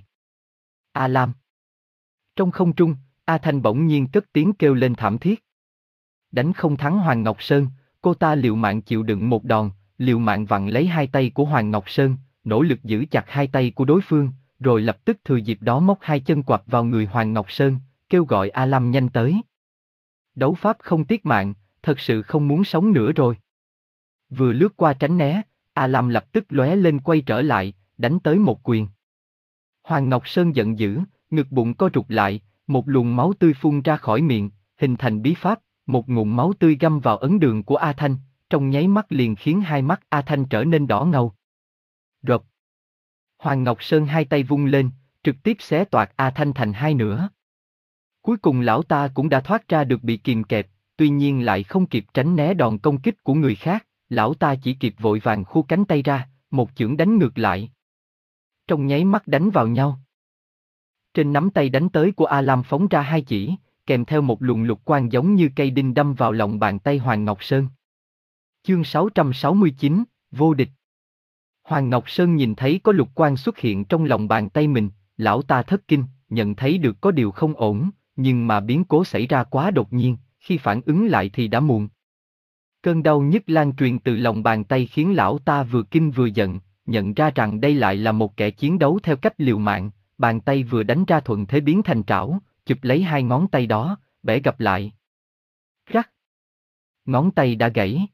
A Lam. Trong không trung, A Thanh bỗng nhiên cất tiếng kêu lên thảm thiết. Đánh không thắng Hoàng Ngọc Sơn, cô ta liều mạng chịu đựng một đòn, liều mạng vặn lấy hai tay của Hoàng Ngọc Sơn, nỗ lực giữ chặt hai tay của đối phương, rồi lập tức thừa dịp đó móc hai chân quặp vào người Hoàng Ngọc Sơn, kêu gọi A Lam nhanh tới. Đấu pháp không tiếc mạng, thật sự không muốn sống nữa rồi. Vừa lướt qua tránh né, A Lam lập tức lóe lên quay trở lại, đánh tới một quyền. Hoàng Ngọc Sơn giận dữ, ngực bụng co rụt lại, một luồng máu tươi phun ra khỏi miệng, hình thành bí pháp, một ngụm máu tươi găm vào ấn đường của A Thanh, trong nháy mắt liền khiến hai mắt A Thanh trở nên đỏ ngầu. Rộp. Hoàng Ngọc Sơn hai tay vung lên, trực tiếp xé toạc A Thanh thành hai nửa. Cuối cùng lão ta cũng đã thoát ra được bị kìm kẹp, tuy nhiên lại không kịp tránh né đòn công kích của người khác, lão ta chỉ kịp vội vàng khu cánh tay ra, một chưởng đánh ngược lại. Trong nháy mắt đánh vào nhau. Trên nắm tay đánh tới của A Lam phóng ra hai chỉ, kèm theo một luồng lục quang giống như cây đinh đâm vào lòng bàn tay Hoàng Ngọc Sơn. Chương sáu trăm sáu mươi chín, vô địch. Hoàng Ngọc Sơn nhìn thấy có lục quang xuất hiện trong lòng bàn tay mình, lão ta thất kinh, nhận thấy được có điều không ổn, nhưng mà biến cố xảy ra quá đột nhiên, khi phản ứng lại thì đã muộn. Cơn đau nhức lan truyền từ lòng bàn tay khiến lão ta vừa kinh vừa giận, nhận ra rằng đây lại là một kẻ chiến đấu theo cách liều mạng, bàn tay vừa đánh ra thuận thế biến thành trảo, chụp lấy hai ngón tay đó, bẻ gập lại. Rắc! Ngón tay đã gãy.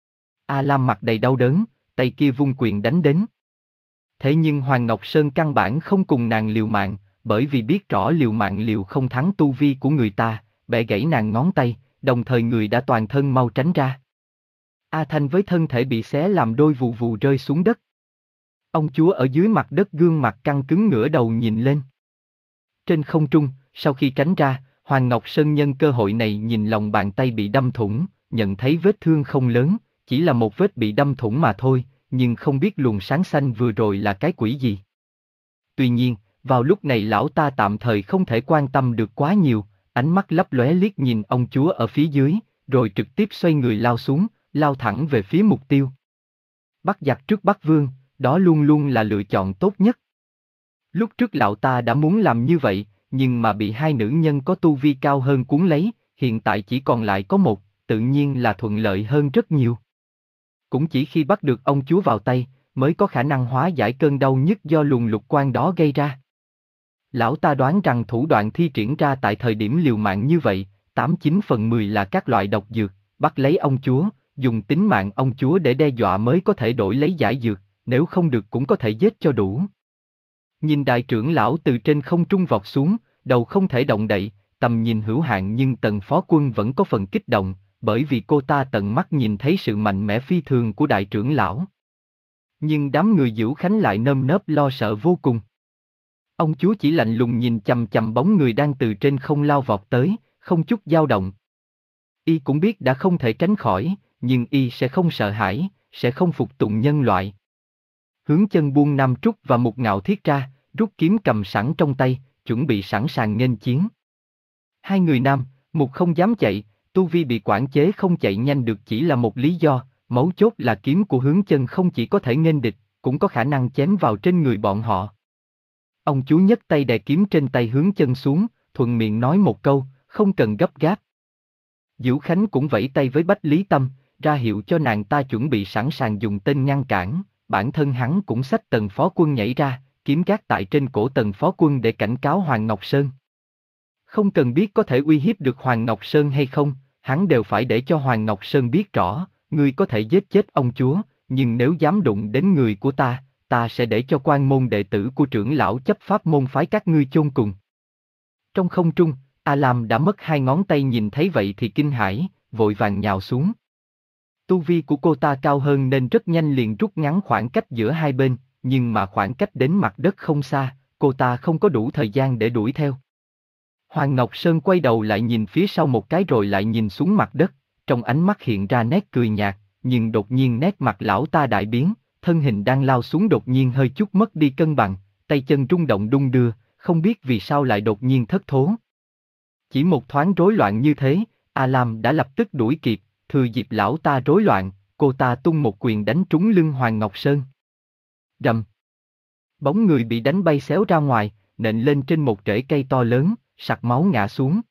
A Lam mặt đầy đau đớn, tay kia vung quyền đánh đến. Thế nhưng Hoàng Ngọc Sơn căn bản không cùng nàng liều mạng, bởi vì biết rõ liều mạng liều không thắng tu vi của người ta, bẻ gãy nàng ngón tay, đồng thời người đã toàn thân mau tránh ra. A Thanh với thân thể bị xé làm đôi vù vù rơi xuống đất. Ông chúa ở dưới mặt đất gương mặt căng cứng ngửa đầu nhìn lên. Trên không trung, sau khi tránh ra, Hoàng Ngọc Sơn nhân cơ hội này nhìn lòng bàn tay bị đâm thủng, nhận thấy vết thương không lớn, chỉ là một vết bị đâm thủng mà thôi, nhưng không biết luồng sáng xanh vừa rồi là cái quỷ gì. Tuy nhiên, vào lúc này lão ta tạm thời không thể quan tâm được quá nhiều, ánh mắt lấp lóe liếc nhìn ông chúa ở phía dưới, rồi trực tiếp xoay người lao xuống, lao thẳng về phía mục tiêu. Bắt giặc trước bắt vương, đó luôn luôn là lựa chọn tốt nhất. Lúc trước lão ta đã muốn làm như vậy, nhưng mà bị hai nữ nhân có tu vi cao hơn cuốn lấy, hiện tại chỉ còn lại có một, tự nhiên là thuận lợi hơn rất nhiều. Cũng chỉ khi bắt được ông chúa vào tay, mới có khả năng hóa giải cơn đau nhức do luồng lục quan đó gây ra. Lão ta đoán rằng thủ đoạn thi triển ra tại thời điểm liều mạng như vậy, tám chín phần mười là các loại độc dược, bắt lấy ông chúa, dùng tính mạng ông chúa để đe dọa mới có thể đổi lấy giải dược, nếu không được cũng có thể giết cho đủ. Nhìn đại trưởng lão từ trên không trung vọt xuống, đầu không thể động đậy, tầm nhìn hữu hạn, nhưng Tần phó quân vẫn có phần kích động, bởi vì cô ta tận mắt nhìn thấy sự mạnh mẽ phi thường của đại trưởng lão. Nhưng đám người Dữu Khánh lại nơm nớp lo sợ vô cùng. Ông chúa chỉ lạnh lùng nhìn chằm chằm bóng người đang từ trên không lao vọt tới, không chút dao động. Y cũng biết đã không thể tránh khỏi, nhưng Y sẽ không sợ hãi, sẽ không phục tùng nhân loại. Hướng Chân buông Nam Trúc và Mục Ngạo Thiết ra, rút kiếm cầm sẵn trong tay, chuẩn bị sẵn sàng nghênh chiến. Hai người nam, Mục không dám chạy, tu vi bị quản chế không chạy nhanh được chỉ là một lý do, mấu chốt là kiếm của Hướng Chân không chỉ có thể nghênh địch, cũng có khả năng chém vào trên người bọn họ. Ông chú nhấc tay đè kiếm trên tay Hướng Chân xuống, thuận miệng nói một câu, không cần gấp gáp. Dữu Khánh cũng vẫy tay với Bách Lý Tâm, ra hiệu cho nàng ta chuẩn bị sẵn sàng dùng tên ngăn cản, bản thân hắn cũng xách Tần phó quân nhảy ra, kiếm gác tại trên cổ Tần phó quân để cảnh cáo Hoàng Ngọc Sơn. Không cần biết có thể uy hiếp được Hoàng Ngọc Sơn hay không, hắn đều phải để cho Hoàng Ngọc Sơn biết rõ, ngươi có thể giết chết ông chúa, nhưng nếu dám đụng đến người của ta, ta sẽ để cho quan môn đệ tử của trưởng lão chấp pháp môn phái các ngươi chôn cùng. Trong không trung, A Lam đã mất hai ngón tay, nhìn thấy vậy thì kinh hãi, vội vàng nhào xuống. Tu vi của cô ta cao hơn nên rất nhanh liền rút ngắn khoảng cách giữa hai bên, nhưng mà khoảng cách đến mặt đất không xa, cô ta không có đủ thời gian để đuổi theo. Hoàng Ngọc Sơn quay đầu lại nhìn phía sau một cái rồi lại nhìn xuống mặt đất, trong ánh mắt hiện ra nét cười nhạt, nhưng đột nhiên nét mặt lão ta đại biến, thân hình đang lao xuống đột nhiên hơi chút mất đi cân bằng, tay chân rung động đung đưa, không biết vì sao lại đột nhiên thất thố. Chỉ một thoáng rối loạn như thế, A Lam đã lập tức đuổi kịp, thừa dịp lão ta rối loạn, cô ta tung một quyền đánh trúng lưng Hoàng Ngọc Sơn. Rầm. Bóng người bị đánh bay xéo ra ngoài, nện lên trên một rễ cây to lớn, sặc máu ngã xuống.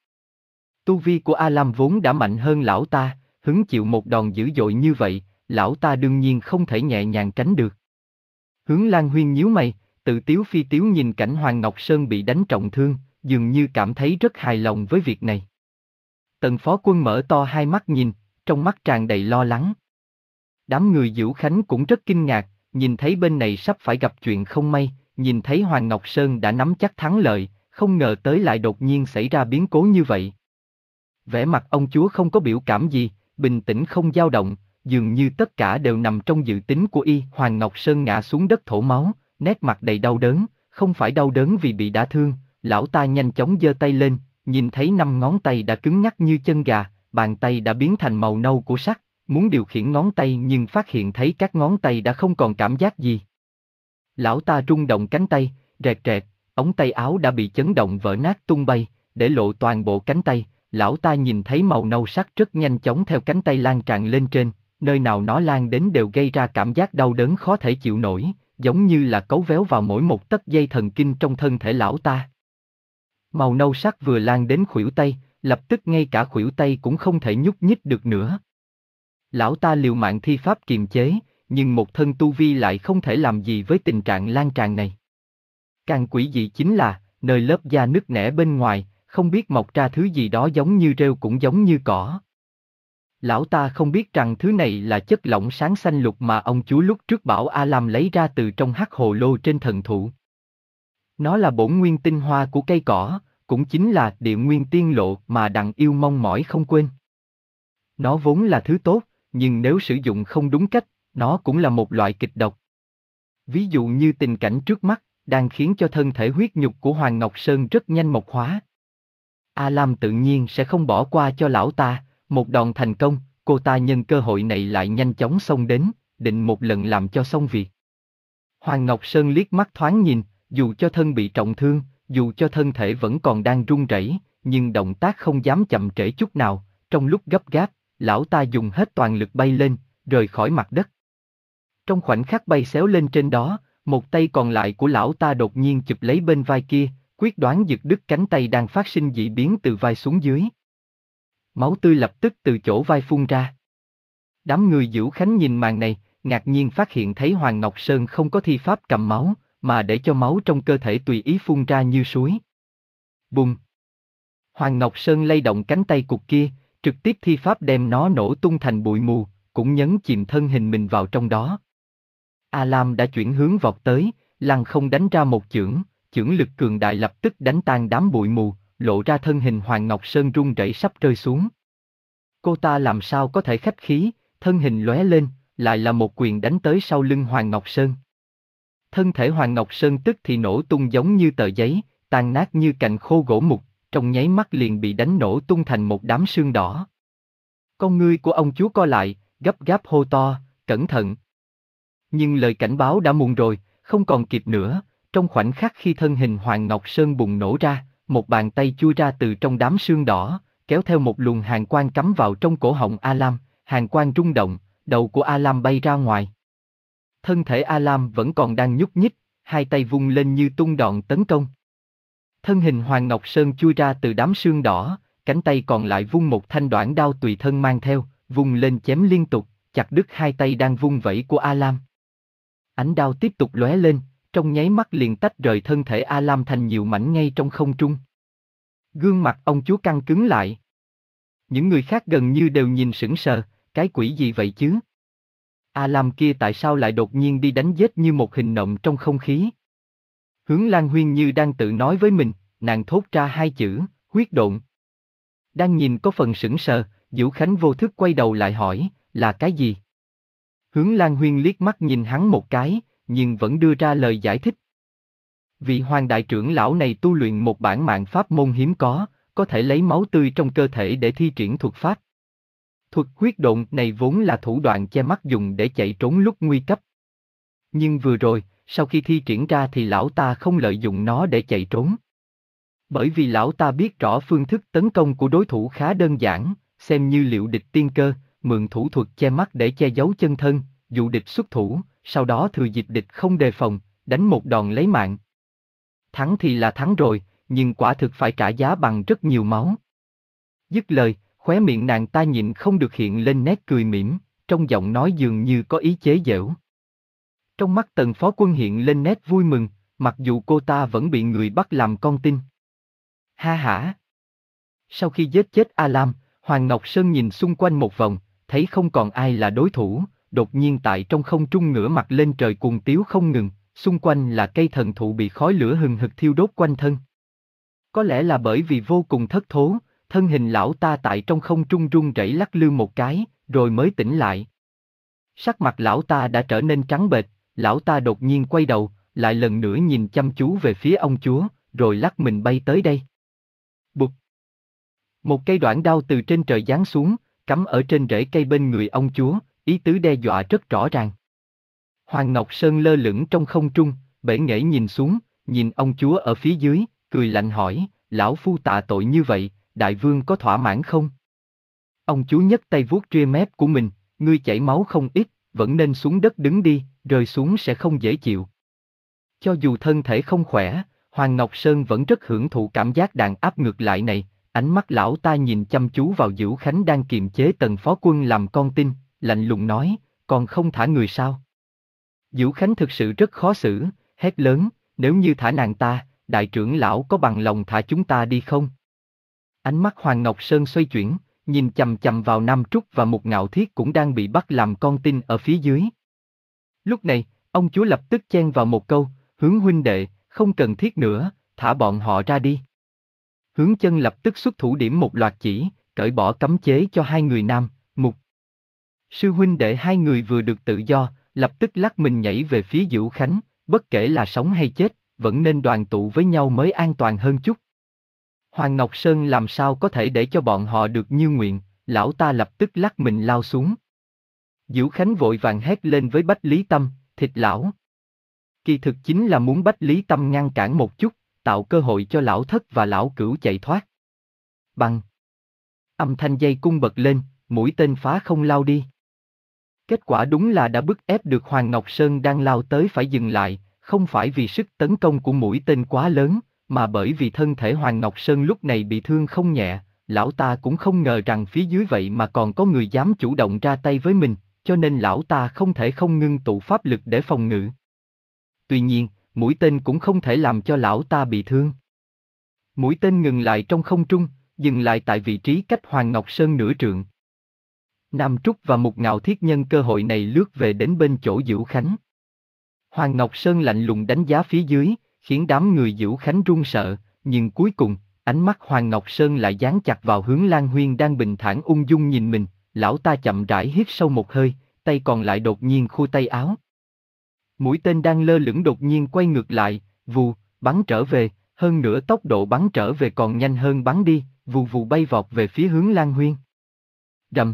Tu vi của A Lam vốn đã mạnh hơn lão ta, hứng chịu một đòn dữ dội như vậy, lão ta đương nhiên không thể nhẹ nhàng tránh được. Hướng Lan Huyên nhíu mày, tự tiếu phi tiếu nhìn cảnh Hoàng Ngọc Sơn bị đánh trọng thương, dường như cảm thấy rất hài lòng với việc này. Tần phó quân mở to hai mắt nhìn, trong mắt tràn đầy lo lắng. Đám người Dữu Khánh cũng rất kinh ngạc, nhìn thấy bên này sắp phải gặp chuyện không may, nhìn thấy Hoàng Ngọc Sơn đã nắm chắc thắng lợi, không ngờ tới lại đột nhiên xảy ra biến cố như vậy. Vẻ mặt ông chúa không có biểu cảm gì, bình tĩnh không dao động, dường như tất cả đều nằm trong dự tính của y. Hoàng Ngọc Sơn ngã xuống đất thổ máu, nét mặt đầy đau đớn, không phải đau đớn vì bị đả thương, lão ta nhanh chóng giơ tay lên, nhìn thấy năm ngón tay đã cứng nhắc như chân gà, bàn tay đã biến thành màu nâu của sắt, muốn điều khiển ngón tay nhưng phát hiện thấy các ngón tay đã không còn cảm giác gì. Lão ta rung động cánh tay, rẹt rẹt, ống tay áo đã bị chấn động vỡ nát tung bay, để lộ toàn bộ cánh tay. Lão ta nhìn thấy màu nâu sắt rất nhanh chóng theo cánh tay lan tràn lên trên, nơi nào nó lan đến đều gây ra cảm giác đau đớn khó thể chịu nổi, giống như là cấu véo vào mỗi một tấc dây thần kinh trong thân thể lão ta. Màu nâu sắt vừa lan đến khuỷu tay, lập tức ngay cả khuỷu tay cũng không thể nhúc nhích được nữa. Lão ta liều mạng thi pháp kiềm chế, nhưng một thân tu vi lại không thể làm gì với tình trạng lan tràn này. Càng quỷ dị chính là, nơi lớp da nứt nẻ bên ngoài, không biết mọc ra thứ gì đó giống như rêu cũng giống như cỏ. Lão ta không biết rằng thứ này là chất lỏng sáng xanh lục mà ông chú lúc trước bảo A Lam lấy ra từ trong hắc hồ lô trên thần thụ. Nó là bổn nguyên tinh hoa của cây cỏ, cũng chính là địa nguyên tiên lộ mà đặng yêu mong mỏi không quên. Nó vốn là thứ tốt, nhưng nếu sử dụng không đúng cách, nó cũng là một loại kịch độc. Ví dụ như tình cảnh trước mắt, đang khiến cho thân thể huyết nhục của Hoàng Ngọc Sơn rất nhanh mộc hóa. A Lam tự nhiên sẽ không bỏ qua cho lão ta, một đòn thành công, cô ta nhân cơ hội này lại nhanh chóng xông đến, định một lần làm cho xong việc. Hoàng Ngọc Sơn liếc mắt thoáng nhìn, dù cho thân bị trọng thương, dù cho thân thể vẫn còn đang run rẩy, nhưng động tác không dám chậm trễ chút nào, trong lúc gấp gáp, lão ta dùng hết toàn lực bay lên, rời khỏi mặt đất. Trong khoảnh khắc bay xéo lên trên đó, một tay còn lại của lão ta đột nhiên chụp lấy bên vai kia, quyết đoán giật đứt cánh tay đang phát sinh dị biến từ vai xuống dưới. máu tươi lập tức từ chỗ vai phun ra. Đám người Dữu Khánh nhìn màn này, ngạc nhiên phát hiện thấy Hoàng Ngọc Sơn không có thi pháp cầm máu, mà để cho máu trong cơ thể tùy ý phun ra như suối. Bùng! Hoàng Ngọc Sơn lay động cánh tay cục kia, trực tiếp thi pháp đem nó nổ tung thành bụi mù, cũng nhấn chìm thân hình mình vào trong đó. A Lam đã chuyển hướng vọt tới, lăng không đánh ra một chưởng, chưởng lực cường đại lập tức đánh tan đám bụi mù, lộ ra thân hình Hoàng Ngọc Sơn run rẩy sắp rơi xuống. Cô ta làm sao có thể khách khí, thân hình lóe lên, lại là một quyền đánh tới sau lưng Hoàng Ngọc Sơn. Thân thể Hoàng Ngọc Sơn tức thì nổ tung giống như tờ giấy, tan nát như cành khô gỗ mục, trong nháy mắt liền bị đánh nổ tung thành một đám sương đỏ. Con ngươi của ông chúa co lại, gấp gáp hô to, cẩn thận. Nhưng lời cảnh báo đã muộn rồi, không còn kịp nữa, trong khoảnh khắc khi thân hình Hoàng Ngọc Sơn bùng nổ ra, một bàn tay chui ra từ trong đám sương đỏ, kéo theo một luồng hàn quang cắm vào trong cổ họng A Lam, hàn quang rung động, đầu của A Lam bay ra ngoài. Thân thể A Lam vẫn còn đang nhúc nhích, hai tay vung lên như tung đòn tấn công. Thân hình Hoàng Ngọc Sơn chui ra từ đám sương đỏ, cánh tay còn lại vung một thanh đoản đao tùy thân mang theo, vung lên chém liên tục, chặt đứt hai tay đang vung vẩy của A Lam. Ánh đao tiếp tục lóe lên, trong nháy mắt liền tách rời thân thể A Lam thành nhiều mảnh ngay trong không trung. Gương mặt ông chúa căng cứng lại. Những người khác gần như đều nhìn sững sờ, cái quỷ gì vậy chứ? A Lam kia tại sao lại đột nhiên đi đánh giết như một hình nộm trong không khí? Hướng Lan Huyên như đang tự nói với mình, nàng thốt ra hai chữ, huyết độn. Đang nhìn có phần sững sờ, Dữu Khánh vô thức quay đầu lại hỏi, là cái gì? Hướng Lan Huyên liếc mắt nhìn hắn một cái, nhưng vẫn đưa ra lời giải thích. Vị Hoàng đại trưởng lão này tu luyện một bản mạng pháp môn hiếm có, có thể lấy máu tươi trong cơ thể để thi triển thuật pháp. Thuật huyết độn này vốn là thủ đoạn che mắt dùng để chạy trốn lúc nguy cấp. Nhưng vừa rồi, sau khi thi triển ra thì lão ta không lợi dụng nó để chạy trốn. Bởi vì lão ta biết rõ phương thức tấn công của đối thủ khá đơn giản, xem như liệu địch tiên cơ, mượn thủ thuật che mắt để che giấu chân thân, dụ địch xuất thủ, sau đó thừa dịp địch không đề phòng, đánh một đòn lấy mạng. Thắng thì là thắng rồi, nhưng quả thực phải trả giá bằng rất nhiều máu. Dứt lời, khóe miệng nàng ta nhịn không được hiện lên nét cười mỉm, trong giọng nói dường như có ý chế giễu. Trong mắt Tần Phó Quân hiện lên nét vui mừng, mặc dù cô ta vẫn bị người bắt làm con tin. Ha hả! Sau khi giết chết A Lam, Hoàng Ngọc Sơn nhìn xung quanh một vòng, thấy không còn ai là đối thủ, đột nhiên tại trong không trung ngửa mặt lên trời cuồng tiếu không ngừng, xung quanh là cây thần thụ bị khói lửa hừng hực thiêu đốt quanh thân. Có lẽ là bởi vì vô cùng thất thố, thân hình lão ta tại trong không trung run rẩy lắc lư một cái, rồi mới tỉnh lại. Sắc mặt lão ta đã trở nên trắng bệch, lão ta đột nhiên quay đầu, lại lần nữa nhìn chăm chú về phía ông chúa, rồi lắc mình bay tới đây. Bụp! Một cây đoản đao từ trên trời giáng xuống, cắm ở trên rễ cây bên người ông chúa, ý tứ đe dọa rất rõ ràng. Hoàng Ngọc Sơn lơ lửng trong không trung, bể nghễ nhìn xuống, nhìn ông chúa ở phía dưới, cười lạnh hỏi, lão phu tạ tội như vậy, đại vương có thỏa mãn không? Ông chúa nhấc tay vuốt ria mép của mình, ngươi chảy máu không ít, vẫn nên xuống đất đứng đi, rơi xuống sẽ không dễ chịu. Cho dù thân thể không khỏe, Hoàng Ngọc Sơn vẫn rất hưởng thụ cảm giác đàn áp ngược lại này, ánh mắt lão ta nhìn chăm chú vào Dữu Khánh đang kiềm chế Tần Phó Quân làm con tin, lạnh lùng nói, còn không thả người sao? Dữu Khánh thực sự rất khó xử, hét lớn, nếu như thả nàng ta, đại trưởng lão có bằng lòng thả chúng ta đi không? Ánh mắt Hoàng Ngọc Sơn xoay chuyển, nhìn chằm chằm vào Nam Trúc và Mục Ngạo Thiết cũng đang bị bắt làm con tin ở phía dưới. Lúc này, ông chúa lập tức chen vào một câu, Hướng huynh đệ, không cần thiết nữa, thả bọn họ ra đi. Hướng Chân lập tức xuất thủ điểm một loạt chỉ, cởi bỏ cấm chế cho hai người Nam, Mục. Sư huynh đệ hai người vừa được tự do, lập tức lắc mình nhảy về phía Dữu Khánh, bất kể là sống hay chết, vẫn nên đoàn tụ với nhau mới an toàn hơn chút. Hoàng Ngọc Sơn làm sao có thể để cho bọn họ được như nguyện, lão ta lập tức lắc mình lao xuống. Dữu Khánh vội vàng hét lên với Bách Lý Tâm, thịt lão. Kỳ thực chính là muốn Bách Lý Tâm ngăn cản một chút, tạo cơ hội cho lão thất và lão cửu chạy thoát. Bằng. Âm thanh dây cung bật lên, mũi tên phá không lao đi. Kết quả đúng là đã bức ép được Hoàng Ngọc Sơn đang lao tới phải dừng lại, không phải vì sức tấn công của mũi tên quá lớn, mà bởi vì thân thể Hoàng Ngọc Sơn lúc này bị thương không nhẹ, lão ta cũng không ngờ rằng phía dưới vậy mà còn có người dám chủ động ra tay với mình, cho nên lão ta không thể không ngưng tụ pháp lực để phòng ngự. Tuy nhiên, mũi tên cũng không thể làm cho lão ta bị thương. Mũi tên ngừng lại trong không trung, dừng lại tại vị trí cách Hoàng Ngọc Sơn nửa trượng. Nam Trúc và Mục Ngạo Thiết nhân cơ hội này lướt về đến bên chỗ Dữu Khánh. Hoàng Ngọc Sơn lạnh lùng đánh giá phía dưới, khiến đám người Dữu Khánh run sợ, nhưng cuối cùng, ánh mắt Hoàng Ngọc Sơn lại dán chặt vào hướng Lan Huyên đang bình thản ung dung nhìn mình, lão ta chậm rãi hít sâu một hơi, tay còn lại đột nhiên khu tay áo. Mũi tên đang lơ lửng đột nhiên quay ngược lại, vù, bắn trở về, hơn nữa tốc độ bắn trở về còn nhanh hơn bắn đi, vù vù bay vọt về phía hướng Lan Huyên. Rầm.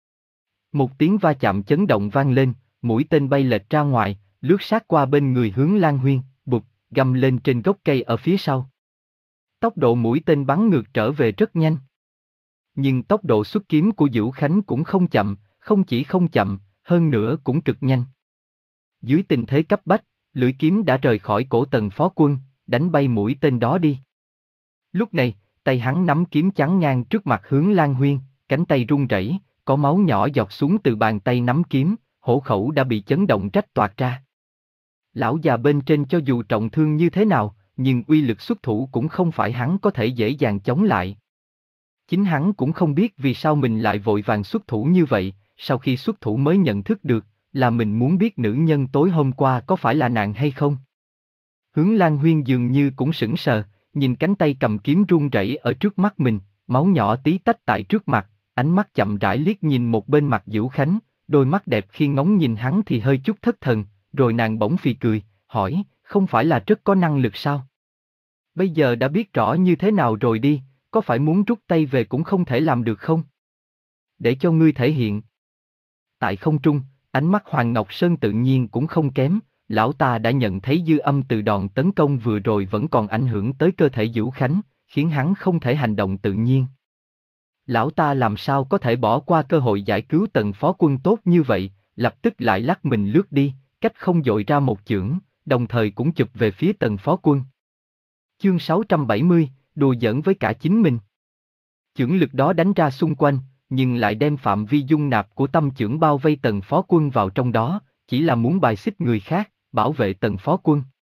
Một tiếng va chạm chấn động vang lên, mũi tên bay lệch ra ngoài, lướt sát qua bên người hướng Lan Huyên, bụp, găm lên trên gốc cây ở phía sau. Tốc độ mũi tên bắn ngược trở về rất nhanh. Nhưng tốc độ xuất kiếm của Dữu Khánh cũng không chậm, không chỉ không chậm, hơn nữa cũng cực nhanh. Dưới tình thế cấp bách, lưỡi kiếm đã rời khỏi cổ Tần Phó Quân, đánh bay mũi tên đó đi. Lúc này, tay hắn nắm kiếm chắn ngang trước mặt hướng Lan Huyên, cánh tay run rẩy, có máu nhỏ giọt xuống từ bàn tay nắm kiếm, hổ khẩu đã bị chấn động rách toạc ra. Lão già bên trên cho dù trọng thương như thế nào, nhưng uy lực xuất thủ cũng không phải hắn có thể dễ dàng chống lại. Chính hắn cũng không biết vì sao mình lại vội vàng xuất thủ như vậy, sau khi xuất thủ mới nhận thức được, là mình muốn biết nữ nhân tối hôm qua có phải là nàng hay không. Hướng Lan Huyên dường như cũng sững sờ, nhìn cánh tay cầm kiếm run rẩy ở trước mắt mình, máu nhỏ tí tách tại trước mặt, ánh mắt chậm rãi liếc nhìn một bên mặt Dữu Khánh, đôi mắt đẹp khi ngóng nhìn hắn thì hơi chút thất thần, rồi nàng bỗng phì cười, hỏi, không phải là rất có năng lực sao? Bây giờ đã biết rõ như thế nào rồi đi, có phải muốn rút tay về cũng không thể làm được không? Để cho ngươi thể hiện. Tại không trung, ánh mắt Hoàng Ngọc Sơn tự nhiên cũng không kém, lão ta đã nhận thấy dư âm từ đòn tấn công vừa rồi vẫn còn ảnh hưởng tới cơ thể Dữu Khánh, khiến hắn không thể hành động tự nhiên. Lão ta làm sao có thể bỏ qua cơ hội giải cứu Tần Phó Quân tốt như vậy, lập tức lại lắc mình lướt đi, cách không dội ra một chưởng, đồng thời cũng chụp về phía Tần Phó Quân. Chương sáu trăm bảy mươi, đùa giỡn với cả chính mình. Chưởng lực đó đánh ra xung quanh, nhưng lại đem phạm vi dung nạp của tâm chưởng bao vây Tần Phó Quân vào trong đó, chỉ là muốn bài xích người khác, bảo vệ Tần Phó Quân.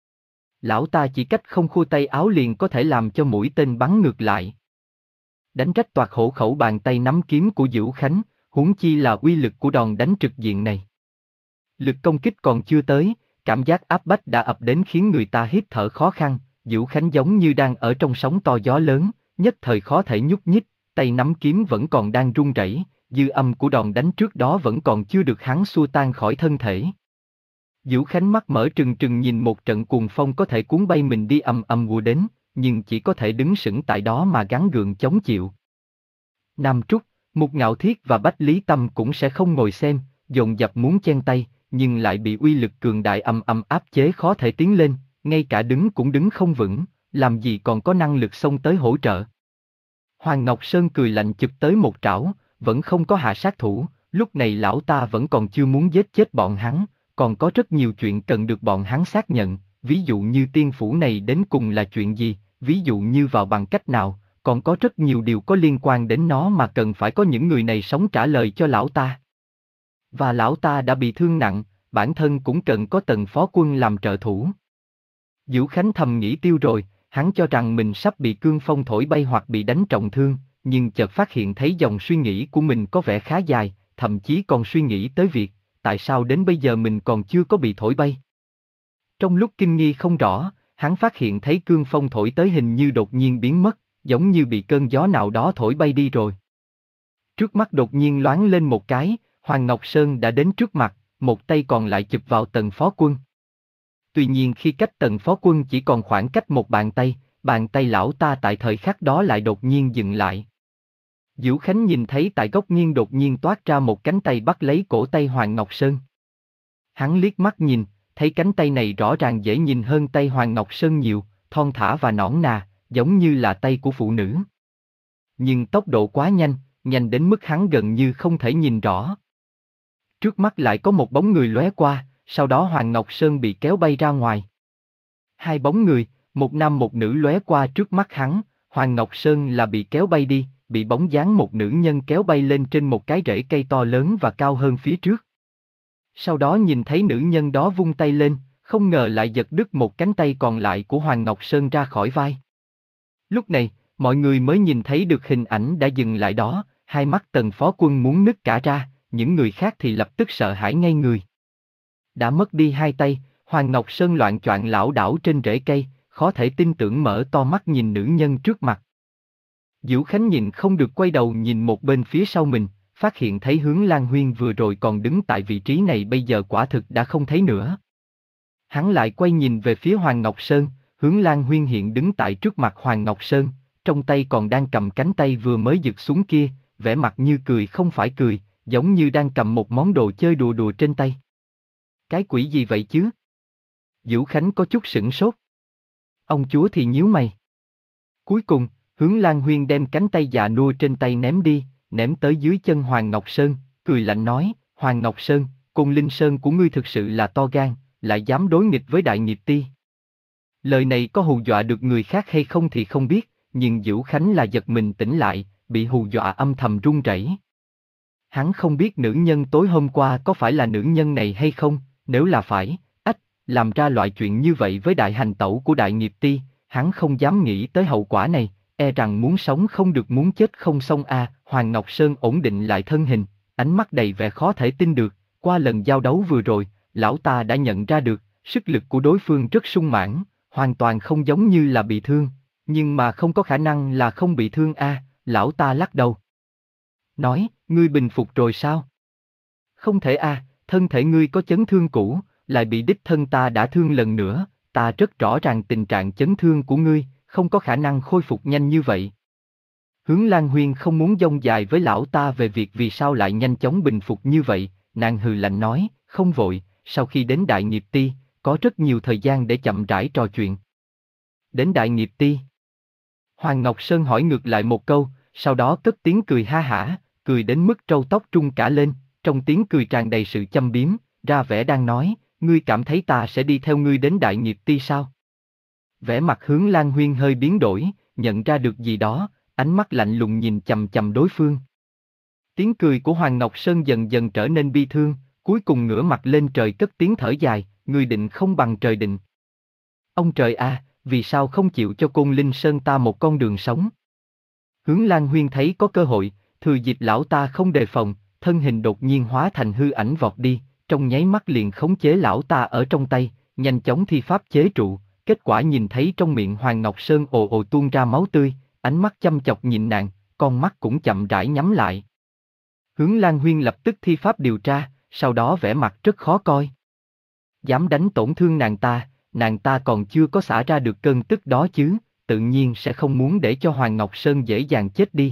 Lão ta chỉ cách không khua tay áo liền có thể làm cho mũi tên bắn ngược lại. Đánh rách toạc hổ khẩu bàn tay nắm kiếm của Dữu Khánh, huống chi là uy lực của đòn đánh trực diện này. Lực công kích còn chưa tới, cảm giác áp bách đã ập đến khiến người ta hít thở khó khăn, Dữu Khánh giống như đang ở trong sóng to gió lớn, nhất thời khó thể nhúc nhích, tay nắm kiếm vẫn còn đang run rẩy, dư âm của đòn đánh trước đó vẫn còn chưa được hắn xua tan khỏi thân thể. Dữu Khánh mắt mở trừng trừng nhìn một trận cuồng phong có thể cuốn bay mình đi ầm ầm ùa đến, nhưng chỉ có thể đứng sững tại đó mà gắng gượng chống chịu. Nam Trúc, Mục Ngạo Thiết và Bách Lý Tâm cũng sẽ không ngồi xem, dồn dập muốn chen tay, nhưng lại bị uy lực cường đại ầm ầm áp chế khó thể tiến lên, ngay cả đứng cũng đứng không vững, làm gì còn có năng lực xông tới hỗ trợ. Hoàng Ngọc Sơn cười lạnh chụp tới một trảo, vẫn không có hạ sát thủ, lúc này lão ta vẫn còn chưa muốn giết chết bọn hắn, còn có rất nhiều chuyện cần được bọn hắn xác nhận, ví dụ như tiên phủ này đến cùng là chuyện gì, ví dụ như vào bằng cách nào, còn có rất nhiều điều có liên quan đến nó mà cần phải có những người này sống trả lời cho lão ta. Và lão ta đã bị thương nặng, bản thân cũng cần có Tần Phó Quân làm trợ thủ. Dữu Khánh thầm nghĩ tiêu rồi, hắn cho rằng mình sắp bị cương phong thổi bay hoặc bị đánh trọng thương, nhưng chợt phát hiện thấy dòng suy nghĩ của mình có vẻ khá dài, thậm chí còn suy nghĩ tới việc, tại sao đến bây giờ mình còn chưa có bị thổi bay. Trong lúc kinh nghi không rõ, hắn phát hiện thấy cương phong thổi tới hình như đột nhiên biến mất, giống như bị cơn gió nào đó thổi bay đi rồi. Trước mắt đột nhiên loáng lên một cái, Hoàng Ngọc Sơn đã đến trước mặt, một tay còn lại chụp vào Tần Phó Quân. Tuy nhiên khi cách Tần Phó Quân chỉ còn khoảng cách một bàn tay, bàn tay lão ta tại thời khắc đó lại đột nhiên dừng lại. Dữu Khánh nhìn thấy tại góc nghiêng đột nhiên toát ra một cánh tay bắt lấy cổ tay Hoàng Ngọc Sơn. Hắn liếc mắt nhìn, thấy cánh tay này rõ ràng dễ nhìn hơn tay Hoàng Ngọc Sơn nhiều, thon thả và nõn nà, giống như là tay của phụ nữ. Nhưng tốc độ quá nhanh, nhanh đến mức hắn gần như không thể nhìn rõ. Trước mắt lại có một bóng người lóe qua, sau đó Hoàng Ngọc Sơn bị kéo bay ra ngoài. Hai bóng người, một nam một nữ lóe qua trước mắt hắn, Hoàng Ngọc Sơn là bị kéo bay đi, bị bóng dáng một nữ nhân kéo bay lên trên một cái rễ cây to lớn và cao hơn phía trước. Sau đó nhìn thấy nữ nhân đó vung tay lên, không ngờ lại giật đứt một cánh tay còn lại của Hoàng Ngọc Sơn ra khỏi vai. Lúc này, mọi người mới nhìn thấy được hình ảnh đã dừng lại đó, hai mắt Tần Phó Quân muốn nứt cả ra, những người khác thì lập tức sợ hãi ngay người. Đã mất đi hai tay, Hoàng Ngọc Sơn loạng choạng lảo đảo trên rễ cây, khó thể tin tưởng mở to mắt nhìn nữ nhân trước mặt. Diễu Khánh nhìn không được quay đầu nhìn một bên phía sau mình, phát hiện thấy Hướng Lan Huyên vừa rồi còn đứng tại vị trí này bây giờ quả thực đã không thấy nữa. Hắn lại quay nhìn về phía Hoàng Ngọc Sơn, Hướng Lan Huyên hiện đứng tại trước mặt Hoàng Ngọc Sơn, trong tay còn đang cầm cánh tay vừa mới giật xuống kia, vẻ mặt như cười không phải cười, giống như đang cầm một món đồ chơi đùa đùa trên tay. Cái quỷ gì vậy chứ? Diễu Khánh có chút sửng sốt. Ông chúa thì nhíu mày. Cuối cùng, Hướng Lan Huyên đem cánh tay già nua trên tay ném đi, ném tới dưới chân Hoàng Ngọc Sơn, cười lạnh nói, Hoàng Ngọc Sơn, Côn Linh Sơn của ngươi thực sự là to gan, lại dám đối nghịch với Đại Nghiệp Ti. Lời này có hù dọa được người khác hay không thì không biết, nhưng Diễu Khánh là giật mình tỉnh lại, bị hù dọa âm thầm run rẩy. Hắn không biết nữ nhân tối hôm qua có phải là nữ nhân này hay không, nếu là phải, ách, làm ra loại chuyện như vậy với đại hành tẩu của Đại Nghiệp Ti, hắn không dám nghĩ tới hậu quả này, e rằng muốn sống không được muốn chết không xong a. À. Hoàng Ngọc Sơn ổn định lại thân hình, ánh mắt đầy vẻ khó thể tin được, qua lần giao đấu vừa rồi, lão ta đã nhận ra được, sức lực của đối phương rất sung mãn, hoàn toàn không giống như là bị thương, nhưng mà không có khả năng là không bị thương a. À. Lão ta lắc đầu. Nói, ngươi bình phục rồi sao? Không thể a, à, thân thể ngươi có chấn thương cũ, lại bị đích thân ta đã thương lần nữa, ta rất rõ ràng tình trạng chấn thương của ngươi, không có khả năng khôi phục nhanh như vậy. Hướng Lan Huyên không muốn dông dài với lão ta về việc vì sao lại nhanh chóng bình phục như vậy, nàng hừ lạnh nói, không vội, sau khi đến Đại Nghiệp Ti, có rất nhiều thời gian để chậm rãi trò chuyện. Đến Đại Nghiệp Ti. Hoàng Ngọc Sơn hỏi ngược lại một câu, sau đó cất tiếng cười ha hả, cười đến mức râu tóc trung cả lên, trong tiếng cười tràn đầy sự châm biếm, ra vẻ đang nói, ngươi cảm thấy ta sẽ đi theo ngươi đến Đại Nghiệp Ti sao? Vẻ mặt Hướng Lan Huyên hơi biến đổi, nhận ra được gì đó, ánh mắt lạnh lùng nhìn chằm chằm đối phương. Tiếng cười của Hoàng Ngọc Sơn dần dần trở nên bi thương, cuối cùng ngửa mặt lên trời cất tiếng thở dài, người định không bằng trời định. Ông trời a, vì sao không chịu cho Côn Linh Sơn ta một con đường sống? Hướng Lan Huyên thấy có cơ hội, thừa dịp lão ta không đề phòng, thân hình đột nhiên hóa thành hư ảnh vọt đi, trong nháy mắt liền khống chế lão ta ở trong tay, nhanh chóng thi pháp chế trụ, kết quả nhìn thấy trong miệng Hoàng Ngọc Sơn ồ ồ tuôn ra máu tươi, ánh mắt chăm chọc nhìn nàng, con mắt cũng chậm rãi nhắm lại. Hướng Lan Huyên lập tức thi pháp điều tra, sau đó vẻ mặt rất khó coi. Dám đánh tổn thương nàng ta, nàng ta còn chưa có xả ra được cơn tức đó chứ, tự nhiên sẽ không muốn để cho Hoàng Ngọc Sơn dễ dàng chết đi.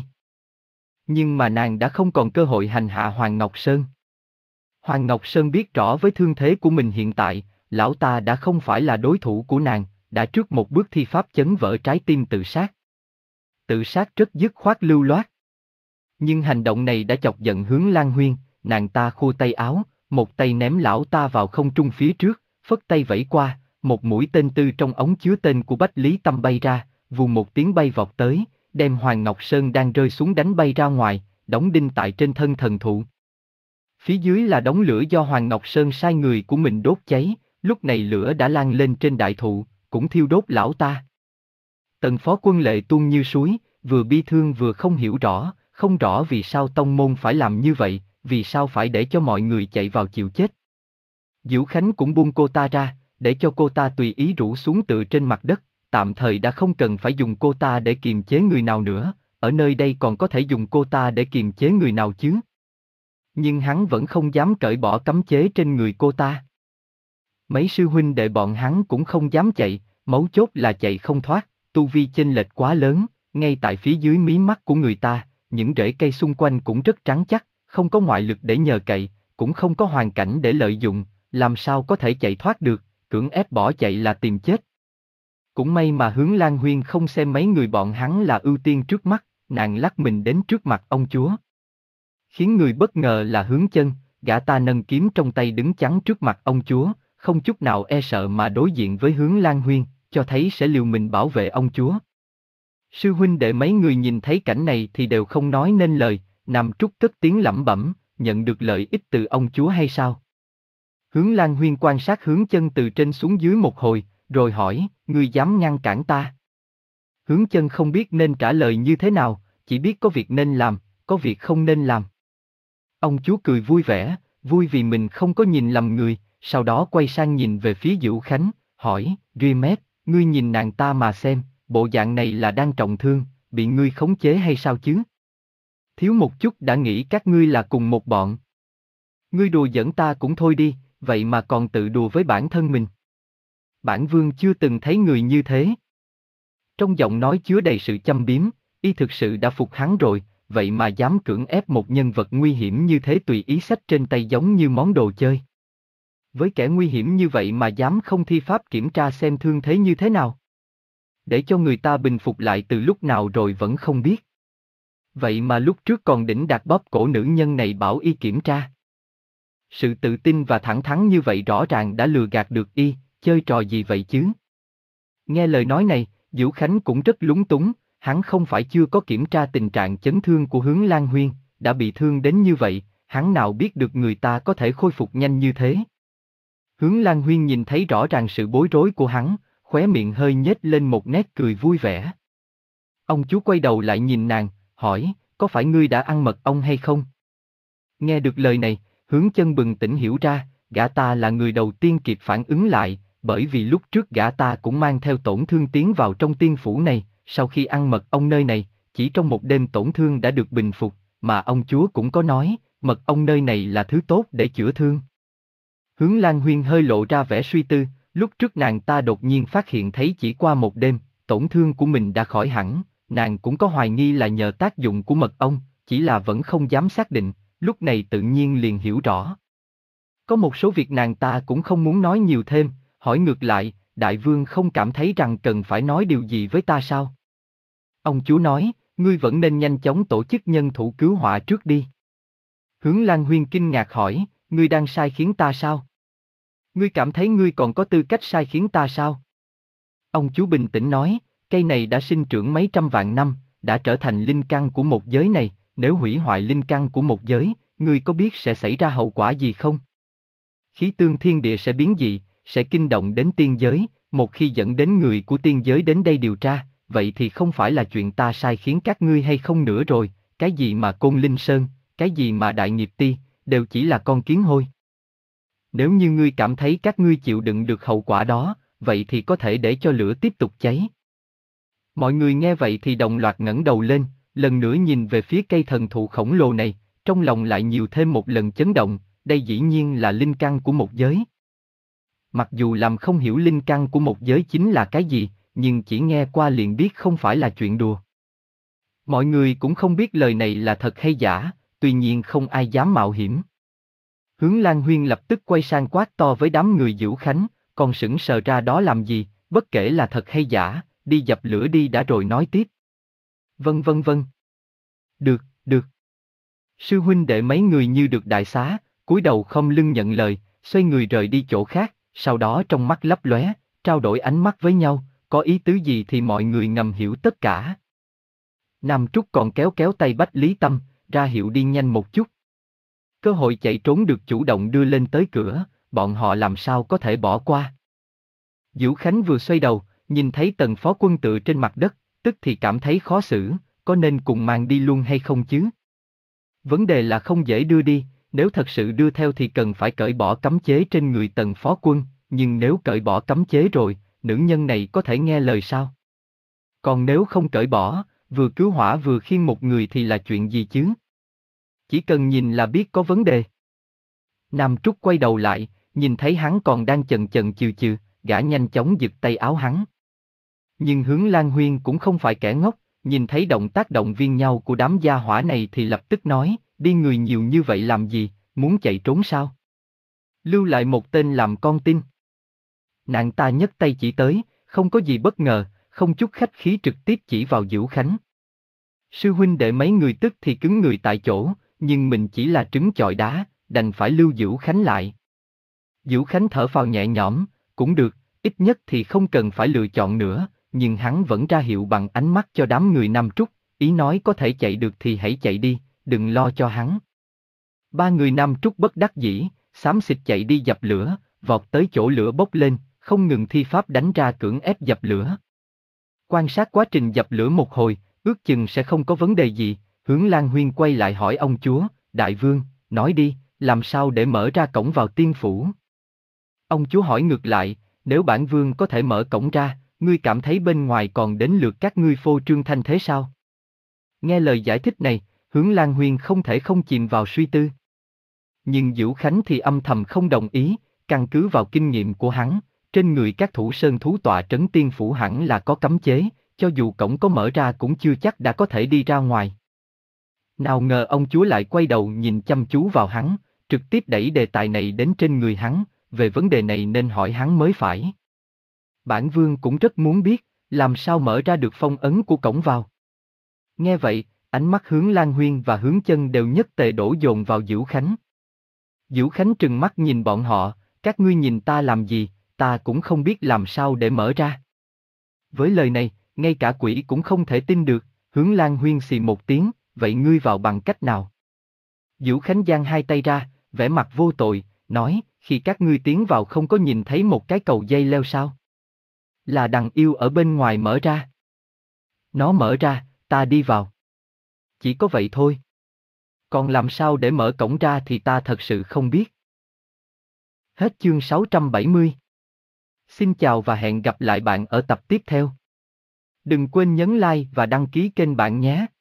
Nhưng mà nàng đã không còn cơ hội hành hạ Hoàng Ngọc Sơn. Hoàng Ngọc Sơn biết rõ với thương thế của mình hiện tại, lão ta đã không phải là đối thủ của nàng, đã trước một bước thi pháp chấn vỡ trái tim tự sát. Tự sát rất dứt khoát lưu loát. Nhưng hành động này đã chọc giận Hướng Lan Huyên, nàng ta khua tay áo, một tay ném lão ta vào không trung phía trước, phất tay vẫy qua, một mũi tên từ trong ống chứa tên của Bách Lý Tâm bay ra, vù một tiếng bay vọt tới, đem Hoàng Ngọc Sơn đang rơi xuống đánh bay ra ngoài, đóng đinh tại trên thân thần thụ. Phía dưới là đống lửa do Hoàng Ngọc Sơn sai người của mình đốt cháy, lúc này lửa đã lan lên trên đại thụ, cũng thiêu đốt lão ta. Tần Phó Quân lệ tuôn như suối, vừa bi thương vừa không hiểu rõ, không rõ vì sao tông môn phải làm như vậy, vì sao phải để cho mọi người chạy vào chịu chết. Diễu Khánh cũng buông cô ta ra, để cho cô ta tùy ý rũ xuống tựa trên mặt đất, tạm thời đã không cần phải dùng cô ta để kiềm chế người nào nữa, ở nơi đây còn có thể dùng cô ta để kiềm chế người nào chứ. Nhưng hắn vẫn không dám cởi bỏ cấm chế trên người cô ta. Mấy sư huynh đệ bọn hắn cũng không dám chạy, mấu chốt là chạy không thoát, tu vi chênh lệch quá lớn, ngay tại phía dưới mí mắt của người ta, những rễ cây xung quanh cũng rất trắng chắc, không có ngoại lực để nhờ cậy, cũng không có hoàn cảnh để lợi dụng, làm sao có thể chạy thoát được, cưỡng ép bỏ chạy là tìm chết. Cũng may mà Hướng Lan Huyên không xem mấy người bọn hắn là ưu tiên trước mắt, nàng lắc mình đến trước mặt ông chúa. Khiến người bất ngờ là Hướng Chân, gã ta nâng kiếm trong tay đứng chắn trước mặt ông chúa, không chút nào e sợ mà đối diện với Hướng Lan Huyên, cho thấy sẽ liều mình bảo vệ ông chúa. Sư huynh đệ mấy người nhìn thấy cảnh này thì đều không nói nên lời, Nam Trúc cất tiếng lẩm bẩm, nhận được lợi ích từ ông chúa hay sao? Hướng Lan Huyên quan sát Hướng Chân từ trên xuống dưới một hồi, rồi hỏi, ngươi dám ngăn cản ta? Hướng Chân không biết nên trả lời như thế nào, chỉ biết có việc nên làm, có việc không nên làm. Ông chúa cười vui vẻ, vui vì mình không có nhìn lầm người, sau đó quay sang nhìn về phía Dữu Khánh, hỏi, Rimet, ngươi nhìn nàng ta mà xem, bộ dạng này là đang trọng thương, bị ngươi khống chế hay sao chứ? Thiếu một chút đã nghĩ các ngươi là cùng một bọn. Ngươi đùa giỡn ta cũng thôi đi, vậy mà còn tự đùa với bản thân mình. Bản vương chưa từng thấy người như thế. Trong giọng nói chứa đầy sự châm biếm, y thực sự đã phục hắn rồi, vậy mà dám cưỡng ép một nhân vật nguy hiểm như thế tùy ý xách trên tay giống như món đồ chơi. Với kẻ nguy hiểm như vậy mà dám không thi pháp kiểm tra xem thương thế như thế nào. Để cho người ta bình phục lại từ lúc nào rồi vẫn không biết. Vậy mà lúc trước còn đỉnh đạt bóp cổ nữ nhân này bảo y kiểm tra. Sự tự tin và thẳng thắn như vậy rõ ràng đã lừa gạt được y, chơi trò gì vậy chứ? Nghe lời nói này, Dữu Khánh cũng rất lúng túng, hắn không phải chưa có kiểm tra tình trạng chấn thương của Hướng Lan Huyên, đã bị thương đến như vậy, hắn nào biết được người ta có thể khôi phục nhanh như thế. Hướng Lan Huyên nhìn thấy rõ ràng sự bối rối của hắn, khóe miệng hơi nhếch lên một nét cười vui vẻ. Ông chú quay đầu lại nhìn nàng, hỏi, có phải ngươi đã ăn mật ong hay không? Nghe được lời này, Hướng Chân bừng tỉnh hiểu ra, gã ta là người đầu tiên kịp phản ứng lại, bởi vì lúc trước gã ta cũng mang theo tổn thương tiến vào trong tiên phủ này, sau khi ăn mật ong nơi này, chỉ trong một đêm tổn thương đã được bình phục, mà ông chúa cũng có nói, mật ong nơi này là thứ tốt để chữa thương. Hướng Lan Huyên hơi lộ ra vẻ suy tư, lúc trước nàng ta đột nhiên phát hiện thấy chỉ qua một đêm, tổn thương của mình đã khỏi hẳn, nàng cũng có hoài nghi là nhờ tác dụng của mật ong, chỉ là vẫn không dám xác định, lúc này tự nhiên liền hiểu rõ. Có một số việc nàng ta cũng không muốn nói nhiều thêm, hỏi ngược lại, đại vương không cảm thấy rằng cần phải nói điều gì với ta sao? Ông chúa nói, ngươi vẫn nên nhanh chóng tổ chức nhân thủ cứu họa trước đi. Hướng Lan Huyên kinh ngạc hỏi, ngươi đang sai khiến ta sao? Ngươi cảm thấy ngươi còn có tư cách sai khiến ta sao? Ông chúa bình tĩnh nói, cây này đã sinh trưởng mấy trăm vạn năm, đã trở thành linh căn của một giới này, nếu hủy hoại linh căn của một giới, ngươi có biết sẽ xảy ra hậu quả gì không? Khí tương thiên địa sẽ biến dị, sẽ kinh động đến tiên giới, một khi dẫn đến người của tiên giới đến đây điều tra, vậy thì không phải là chuyện ta sai khiến các ngươi hay không nữa rồi, cái gì mà Côn Linh Sơn, cái gì mà Đại Nghiệp Ti, đều chỉ là con kiến hôi. Nếu như ngươi cảm thấy các ngươi chịu đựng được hậu quả đó, vậy thì có thể để cho lửa tiếp tục cháy. Mọi người nghe vậy thì đồng loạt ngẩng đầu lên, lần nữa nhìn về phía cây thần thụ khổng lồ này, trong lòng lại nhiều thêm một lần chấn động, đây dĩ nhiên là linh căn của một giới. Mặc dù làm không hiểu linh căn của một giới chính là cái gì, nhưng chỉ nghe qua liền biết không phải là chuyện đùa. Mọi người cũng không biết lời này là thật hay giả, tuy nhiên không ai dám mạo hiểm. Hướng Lan Huyên lập tức quay sang quát to với đám người Dữu Khánh, còn sững sờ ra đó làm gì, bất kể là thật hay giả, đi dập lửa đi đã rồi nói tiếp. Vâng vâng vâng. Được, được. Sư huynh đệ mấy người như được đại xá, cúi đầu không lưng nhận lời, xoay người rời đi chỗ khác, sau đó trong mắt lấp lóe, trao đổi ánh mắt với nhau, có ý tứ gì thì mọi người ngầm hiểu tất cả. Nam Trúc còn kéo kéo tay Bách Lý Tâm, ra hiệu đi nhanh một chút. Cơ hội chạy trốn được chủ động đưa lên tới cửa, bọn họ làm sao có thể bỏ qua. Dữu Khánh vừa xoay đầu, nhìn thấy Tần phó quân tựa trên mặt đất, tức thì cảm thấy khó xử, có nên cùng mang đi luôn hay không chứ? Vấn đề là không dễ đưa đi, nếu thật sự đưa theo thì cần phải cởi bỏ cấm chế trên người Tần phó quân, nhưng nếu cởi bỏ cấm chế rồi, nữ nhân này có thể nghe lời sao? Còn nếu không cởi bỏ, vừa cứu hỏa vừa khiêng một người thì là chuyện gì chứ? Chỉ cần nhìn là biết có vấn đề. Nam Trúc quay đầu lại, nhìn thấy hắn còn đang chần chần chừ chừ, gã nhanh chóng giật tay áo hắn. Nhưng Hướng Lan Huyên cũng không phải kẻ ngốc, nhìn thấy động tác động viên nhau của đám gia hỏa này thì lập tức nói, đi người nhiều như vậy làm gì, muốn chạy trốn sao? Lưu lại một tên làm con tin. Nàng ta nhấc tay chỉ tới, không có gì bất ngờ, không chút khách khí trực tiếp chỉ vào Dữu Khánh. Sư huynh đệ mấy người tức thì cứng người tại chỗ, nhưng mình chỉ là trứng chọi đá, đành phải lưu Dữu Khánh lại. Dữu Khánh thở phào nhẹ nhõm, cũng được, ít nhất thì không cần phải lựa chọn nữa, nhưng hắn vẫn ra hiệu bằng ánh mắt cho đám người Nam Trúc, ý nói có thể chạy được thì hãy chạy đi, đừng lo cho hắn. Ba người Nam Trúc bất đắc dĩ, xám xịt chạy đi dập lửa, vọt tới chỗ lửa bốc lên, không ngừng thi pháp đánh ra cưỡng ép dập lửa. Quan sát quá trình dập lửa một hồi, ước chừng sẽ không có vấn đề gì, Hướng Lan Huyên quay lại hỏi ông chúa, đại vương, nói đi, làm sao để mở ra cổng vào tiên phủ? Ông chúa hỏi ngược lại, nếu bản vương có thể mở cổng ra, ngươi cảm thấy bên ngoài còn đến lượt các ngươi phô trương thanh thế sao? Nghe lời giải thích này, Hướng Lan Huyên không thể không chìm vào suy tư. Nhưng Dữu Khánh thì âm thầm không đồng ý, căn cứ vào kinh nghiệm của hắn, trên người các thủ sơn thú tọa trấn tiên phủ hẳn là có cấm chế, cho dù cổng có mở ra cũng chưa chắc đã có thể đi ra ngoài. Nào ngờ ông chúa lại quay đầu nhìn chăm chú vào hắn, trực tiếp đẩy đề tài này đến trên người hắn, về vấn đề này nên hỏi hắn mới phải. Bản vương cũng rất muốn biết, làm sao mở ra được phong ấn của cổng vào. Nghe vậy, ánh mắt Hướng Lan Huyên và Hướng Chân đều nhất tề đổ dồn vào Dữu Khánh. Dữu Khánh trừng mắt nhìn bọn họ, các ngươi nhìn ta làm gì, ta cũng không biết làm sao để mở ra. Với lời này, ngay cả quỷ cũng không thể tin được, Hướng Lan Huyên xì một tiếng, vậy ngươi vào bằng cách nào? Dữu Khánh giang hai tay ra, vẻ mặt vô tội, nói, khi các ngươi tiến vào không có nhìn thấy một cái cầu dây leo sao? Là đằng yêu ở bên ngoài mở ra. Nó mở ra, ta đi vào. Chỉ có vậy thôi. Còn làm sao để mở cổng ra thì ta thật sự không biết. Hết chương sáu trăm bảy mươi. Xin chào và hẹn gặp lại bạn ở tập tiếp theo. Đừng quên nhấn like và đăng ký kênh bạn nhé.